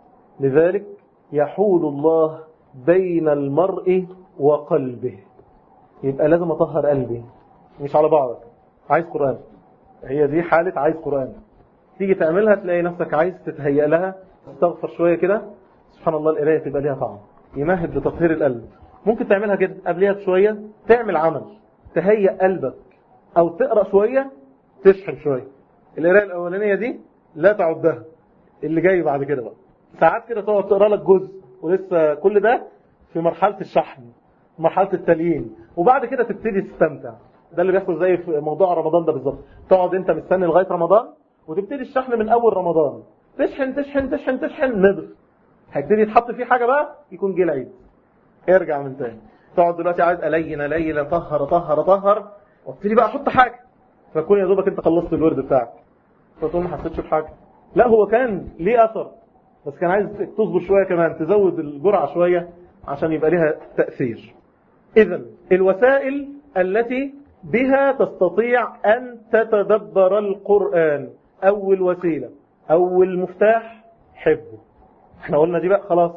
لذلك يحول الله بين المرء وقلبه. يبقى لازم أطهر قلبي، مش على بعضك. عايز قرآن، هي دي حالة عايز قرآن. تيجي تعملها تلاقي نفسك عايز تتهيأ لها، تستغفر شوية كده، سبحان الله القراية تبقى ليها طعم، يمهد لتطهير القلب. ممكن تعملها كده قبلها بشوية، تعمل عمل تهيأ قلبك، أو تقرأ شوية تشحن شوية. القراية الأولانية دي لا تعدها، اللي جاي بعد كده بقى ساعات كده تقعد تقرأ لك جزء ولسه كل ده في مرحلة الشحن، مرحلة التليين، وبعد كده تبتدي تستمتع. ده اللي بيحصل زي في موضوع رمضان ده بالظبط. تقعد انت مستني لغاية رمضان وتبتدي الشحن من أول رمضان، تشحن تشحن تشحن تشحن نضف، هيبتدي يتحط فيه حاجة بقى يكون جه العيد، ارجع من تاني. تقعد دلوقتي عايز ألين ألين أطهر أطهر أطهر، وابتدي بقى أحط حاجة، فكون يا دوبك انت خلصت الورد بتاعك، فتقول ما حسيتش بحاجة. لا، هو كان ليه أثر، بس كان عايز تصبر شوية كمان، تزود الجرعة شوية عشان يبقى لها تأثير. إذن الوسائل التي بها تستطيع أن تتدبر القرآن، أول وسيلة أول مفتاح حبه. احنا قلنا دي بقى خلاص،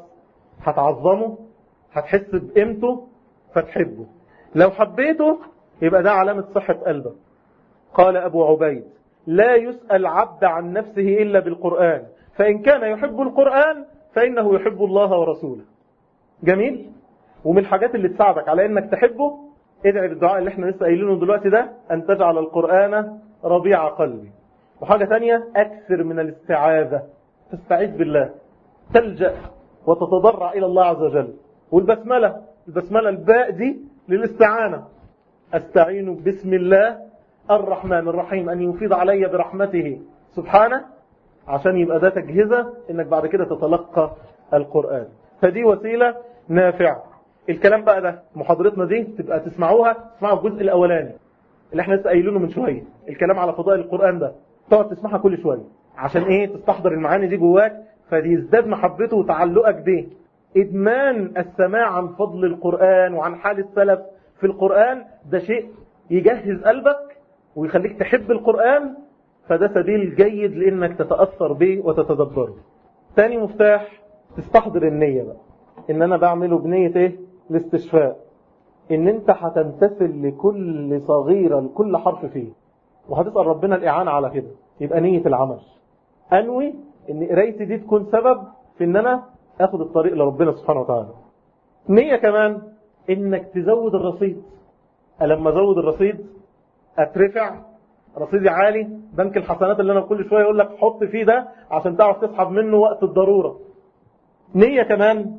هتعظمه، هتحس بقيمته فتحبه. لو حبيته يبقى ده علامة صحة قلبك. قال أبو عبيد: لا يسأل عبد عن نفسه إلا بالقرآن، فإن كان يحب القرآن فإنه يحب الله ورسوله. جميل. ومن الحاجات اللي تساعدك على إنك تحبه، ادعي بالدعاء اللي احنا لسه قايلينه دلوقتي ده، أن تجعل القرآن ربيع قلبي. وحاجة تانية، أكثر من الاستعاذة، تستعيذ بالله، تلجأ وتتضرع إلى الله عز وجل. والبسملة، البسملة الباء دي للاستعانة، أستعين بسم الله الرحمن الرحيم أن يفيض علي برحمته سبحانه، عشان يبقى ده تجهزة إنك بعد كده تتلقى القرآن. فدي وسيلة نافعة. الكلام بقى ده محاضرتنا دي تبقى تسمعوها، تسمعوا الجزء الأولاني اللي احنا لسه قايلينه من شوية، الكلام على فضائل القرآن ده، تقعد تسمعها كل شوية عشان ايه؟ تستحضر المعاني دي جواك، فيزداد محبته وتعلقك به. إدمان السماع عن فضل القرآن وعن حال السلف في القرآن ده شيء يجهز قلبك ويخليك تحب القرآن، فده سبيل جيد لإنك تتأثر به وتتدبره. ثاني مفتاح، تستحضر النية بقى، إن أنا بعمله بنية إيه؟ الاستشفاء، إن أنت هتمتثل لكل صغيرة لكل حرف فيه، وهتسأل ربنا الإعانة على كده. يبقى نية العمل، أنوي إن قرايتي دي تكون سبب في إن أنا أخذ الطريق لربنا سبحانه وتعالى. نية كمان إنك تزود الرصيد. ألما أزود الرصيد أترفع رصيدي عالي، بنك الحسنات اللي أنا كل شوية يقول لك حط فيه ده عشان تعرف تسحب منه وقت الضرورة. نية كمان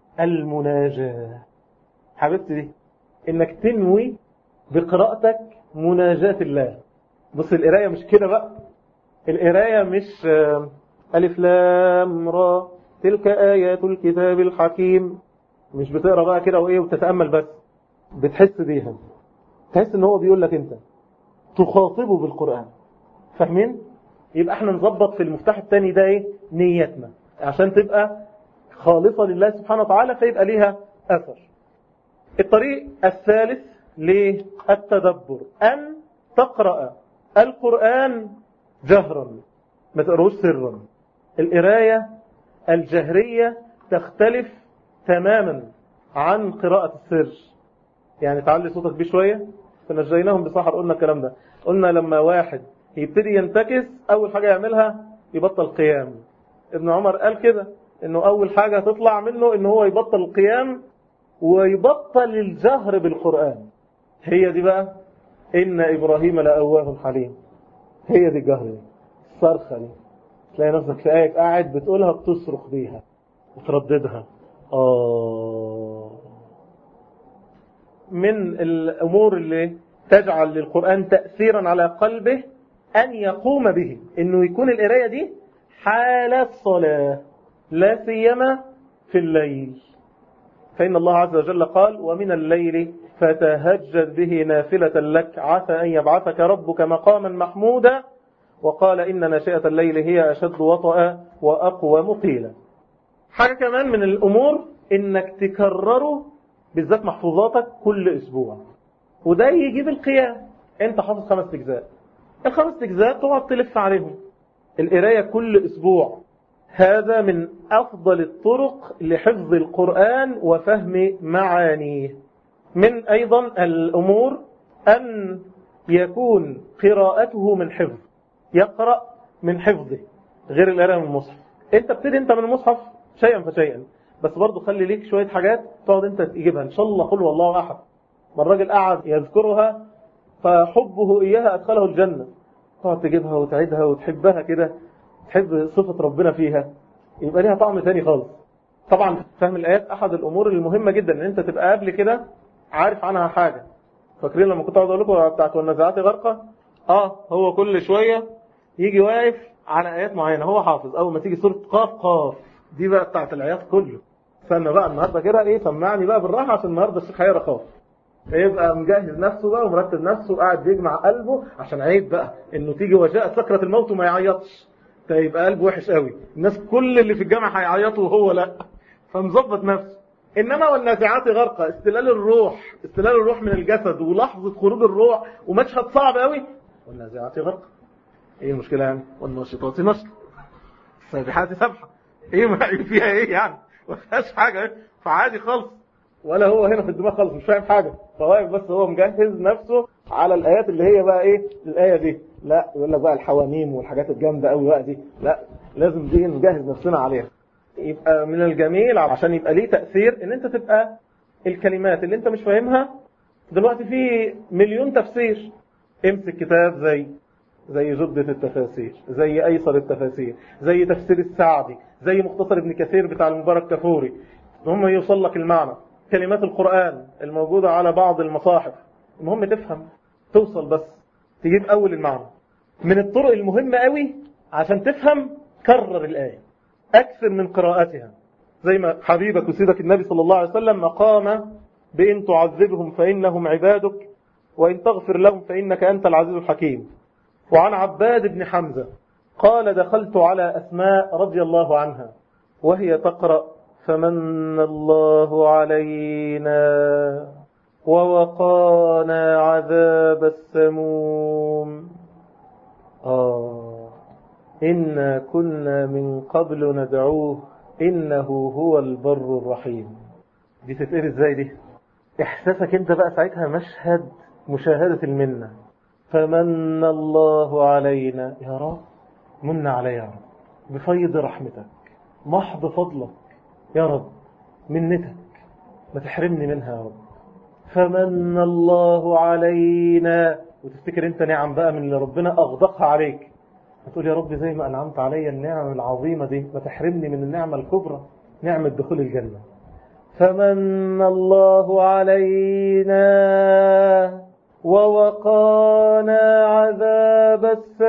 المناجاة، حبيبتي دي، إنك تنوي بقراءتك مناجاة الله. بص، القراية مش كده بقى، القراية مش ألف لام را تلك آيات الكتاب الحكيم، مش بتقرأ بقى كده وإيه وتتأمل بس، بتحس بيها، تحس إن هو بيقول لك أنت تخاطبه بالقرآن. فاهمين؟ يبقى احنا نظبط في المفتاح الثاني ده إيه؟ نيتنا عشان تبقى خالصة لله سبحانه وتعالى، فيبقى ليها أثر. الطريق الثالث للتدبر أن تقرأ القرآن جهرا، ما تقروش سرا. القراية الجهرية تختلف تماما عن قراءة السر. يعني تعلي صوتك بيه شوية، فنجيناهم بسحر قلنا الكلام ده. قلنا لما واحد يبتدي ينتكس أول حاجة يعملها يبطل قيام. ابن عمر قال كده، انه أول حاجة تطلع منه انه هو يبطل القيام ويبطل الجهر بالقرآن. هي دي بقى إن إبراهيم لأواه حليم، هي دي الجهر دي، الصرخة دي، تلاقي نفسك في آية قاعد بتقولها بتصرخ بيها وترددها. آه من الأمور اللي تجعل للقرآن تأثيرا على قلبه أن يقوم به، إنه يكون القراية دي حالة صلاة، لا سيما في الليل. فإن الله عز وجل قال: ومن الليل فتهجد به نافلة لك عسى أن يبعثك ربك مقاما محمودا. وقال: إن ناشئة الليل هي أشد وطأ وأقوى قيلا. حاجة كمان من الأمور إنك تكرره بالذات محفوظاتك كل أسبوع، وده يجيب القيام. أنت حافظ خمس أجزاء، الخمس أجزاء تقعد تلف عليهم. القراية كل أسبوع هذا من أفضل الطرق لحفظ القرآن وفهم معانيه. من أيضا الأمور أن يكون قراءته من حفظ، يقرأ من حفظه غير القراءة من المصحف. انت ابتدي انت من المصحف شيئا فشيئا، بس برضو خلي ليك شوية حاجات تقعد انت تجيبها. ان شاء الله قل والله أحد، ما الراجل قعد يذكرها فحبه إياها أدخله الجنة، تقعد تجيبها وتعيدها وتحبها كده، تحب صفة ربنا فيها، يبقى ليها طعم تاني خالص. طبعا فهم الآيات أحد الأمور المهمة جدا، ان انت تبقى قبل كده عارف عنها حاجة. فاكرين لما كنت اقعد اقول لكم بتاعت والنازعات غرقا؟ اه هو كل شوية يجي واقف على آيات معينة هو حافظ. أول ما تيجي سورة قاف قاف دي بقى بتاعت العياط كله، استنى بقى النهاردة كده ايه، سمعني بقى بالراحة عشان النهاردة الشيخ هيقرا قاف. يبقى مجهز نفسه بقى ومرتب نفسه وقاعد بيجمع قلبه، عشان عيب بقى انه تيجي وجاءت سكرة الموت وما يعيطش، فيبقى قلبه وحش قوي، الناس كل اللي في الجامعة هيعيطوا وهو لا، فمظبط نفسه. انما والنازعات غرقا استلال الروح، استلال الروح من الجسد ولحظة خروج الروح ومشهد صعب قوي. والنازعات غرقا ايه المشكلة يعني؟ والناشطات نشطا السابحات سبحة، ايه ما فيها ايه يعني؟ ما فيهاش حاجة، فعادي خالص، ولا هو هنا في الدماغ خالص مش فاهم حاجة، فواقف بس هو مجهز نفسه على الآيات اللي هي بقى ايه الآية دي. لا يقول لك بقى الحواميم والحاجات الجامدة قوي بقى دي، لا لازم دي نجهز نفسنا عليها. يبقى من الجميل عشان يبقى ليه تأثير ان انت تبقى الكلمات اللي انت مش فاهمها دلوقتي في مليون تفسير. امسك كتاب زي زي جدة التفاسير، زي أيسر التفاسير، زي تفسير السعدي، زي مختصر ابن كثير بتاع المبارك كفوري، المهم يوصل لك المعنى. كلمات القرآن الموجودة على بعض المصاحف، المهم تفهم، توصل بس تجيب أول المعنى. من الطرق المهمة قوي عشان تفهم كرر الآية أكثر من قراءتها، زي ما حبيبك وسيدك النبي صلى الله عليه وسلم قام بإن تعذبهم فإنهم عبادك وإن تغفر لهم فإنك أنت العزيز الحكيم. وعن عباد بن حمزة قال دخلت على أسماء رضي الله عنها وهي تقرأ فمن الله علينا ووقانا عذاب السموم. آه إنا كنا من قبل ندعوه إنه هو البر الرحيم. دي تتقري ازاي دي؟ إحساسك انت بقى ساعتها مشهد مشاهدة المنة. فمن الله علينا يا رب، من علي يا رب بفيض رحمتك، محض فضلك يا رب، منتك ما تحرمني منها يا رب. فمن الله علينا، وتفتكر انت نعم بقى من اللي ربنا أغدقها عليك، هتقول يا رب زي ما أنعمت علي النعم العظيمة دي ما تحرمني من النعمة الكبرى، نعمة دخول الجنة. فمن الله علينا ووقانا عذاب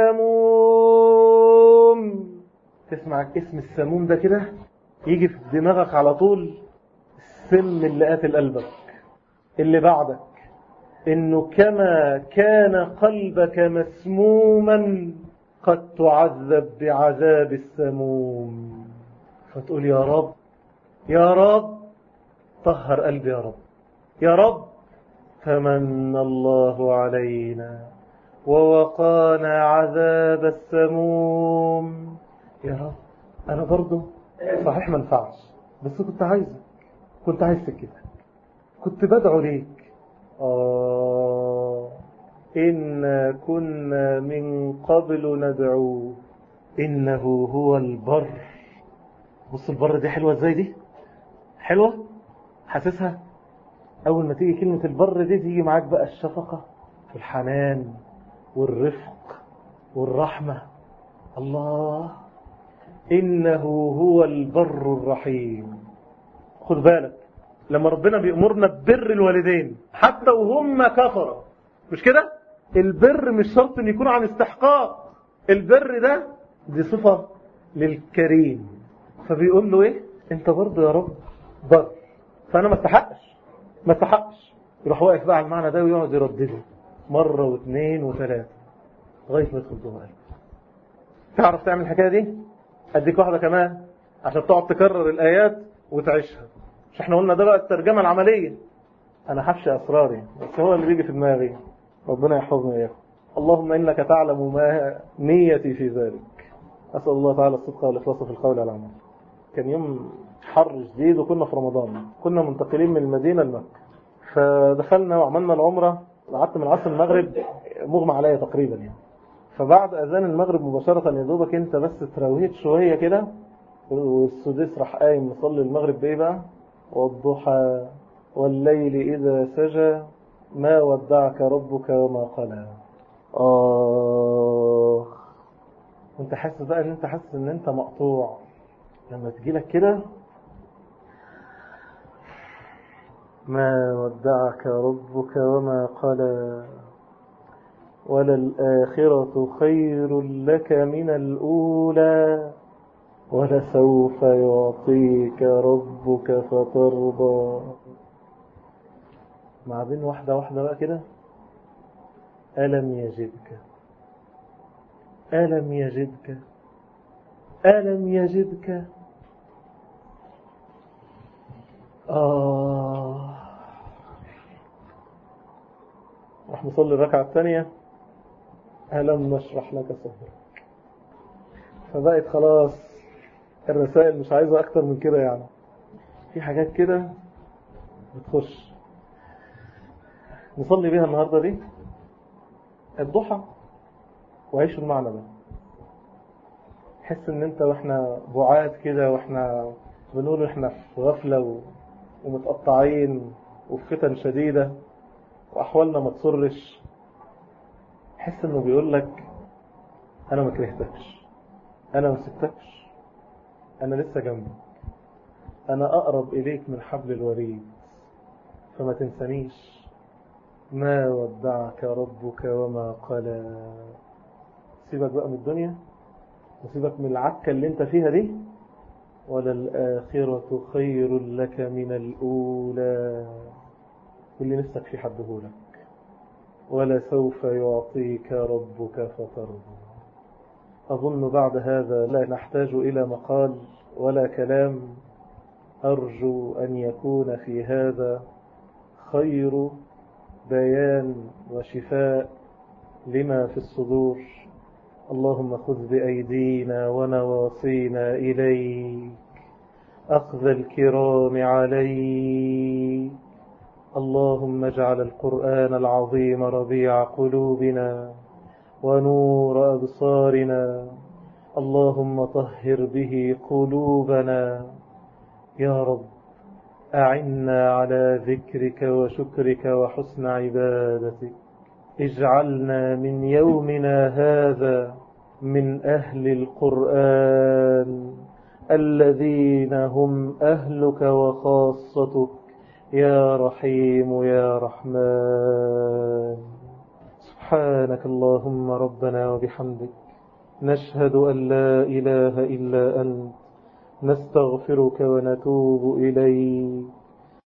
السموم. تسمع اسم السموم ده كده يجي في دماغك على طول السم اللي قاتل قلبك اللي بعدك، انه كما كان قلبك مسموما قد تعذب بعذاب السموم. فتقول يا رب يا رب طهر قلبي يا رب يا رب. فمن الله علينا ووقانا عذاب السموم. يا رب أنا برضو صحيح ما نفعش، بس كنت عايزك، كنت عايز سكتك، كنت بدعو ليك. آه إنا كنا من قبل ندعوه إنه هو البر. بص البر دي حلوة ازاي، دي حلوة حاسسها. أول ما تيجي كلمة البر دي تيجي معاك بقى الشفقة والحنان والرفق والرحمة. الله إنه هو البر الرحيم. خد بالك لما ربنا بيأمرنا ببر الوالدين حتى وهم كفروا، مش كده؟ البر مش شرط ان يكون عن استحقاق، البر ده دي صفة للكريم. فبيقول له ايه؟ انت برضه يا رب بر، فانا ما استحقش ما استحقش. يروح واقف بقى على المعنى ده ويقعد يردده مرة واثنين وثلاثة لغاية ما يدخل جوه قلبه. تعرف تعمل الحكاية دي؟ اديك واحدة كمان عشان تقعد تكرر الآيات وتعيشها. مش احنا قلنا ده بقى الترجمة العملية. انا حفش اسراري بس هو اللي بيجي في دماغي، ربنا يحفظنا اياكم. اللهم إنك تعلم ما نيتي في ذلك. أسأل الله تعالى الصدق والإخلاص في القول والعمل. كان يوم حر شديد وكنا في رمضان، كنا منتقلين من المدينة لمكة، فدخلنا وعملنا العمرة. قعدت من عصر المغرب مغمى عليا تقريبا يعني. فبعد أذان المغرب مباشرة يا دوبك أنت بس تراويت شوية كده، والسديس راح قايم مصلي المغرب بإيه بقى؟ والضحى والليل إذا سجى ما ودعك ربك وما قلى. آه وانت حاسس بقى ان انت حاسس ان انت مقطوع لما تجيلك كده ما ودعك ربك وما قلى وللآخرة خير لك من الأولى ولسوف يعطيك ربك فترضى. بعدين واحدة واحدة بقى كده، ألم يجدك ألم يجدك ألم يجدك آه راح نصلي الركعة الثانية، ألم نشرح لك صدرك. فبقت خلاص الرسائل مش عايزة أكتر من كده يعني. في حاجات كده بتخش نصلي بيها النهاردة دي الضحى، وعيشوا المعنى ده. حس ان انت واحنا بعاد كده واحنا بنقول احنا في غفلة ومتقطعين وفي فتن شديدة واحوالنا ما تصرش، حس انه بيقول لك انا ما كرهتكش، انا ما سبتكش، انا لسه جنبك، انا اقرب اليك من حبل الوريد، فما تنسانيش. ما ودعك ربك وما قلى. سيبك بقى من الدنيا وسيبك من العكة اللي انت فيها دي، وللآخرة خير لك من الأولى. واللي نفسك في حدهولك. ولسوف يعطيك ربك فترضى. أظن بعد هذا لا نحتاج إلى مقال ولا كلام. أرجو أن يكون في هذا خير بيان وشفاء لما في الصدور. اللهم خذ بأيدينا ونواصينا إليك أخذ الكرام عليك. اللهم اجعل القرآن العظيم ربيع قلوبنا ونور أبصارنا. اللهم طهر به قلوبنا يا رب. أعنا على ذكرك وشكرك وحسن عبادتك. اجعلنا من يومنا هذا من أهل القرآن الذين هم أهلك وخاصتك يا رحيم يا رحمن. سبحانك اللهم ربنا وبحمدك، نشهد أن لا إله إلا أنت، نستغفرك ونتوب إليك.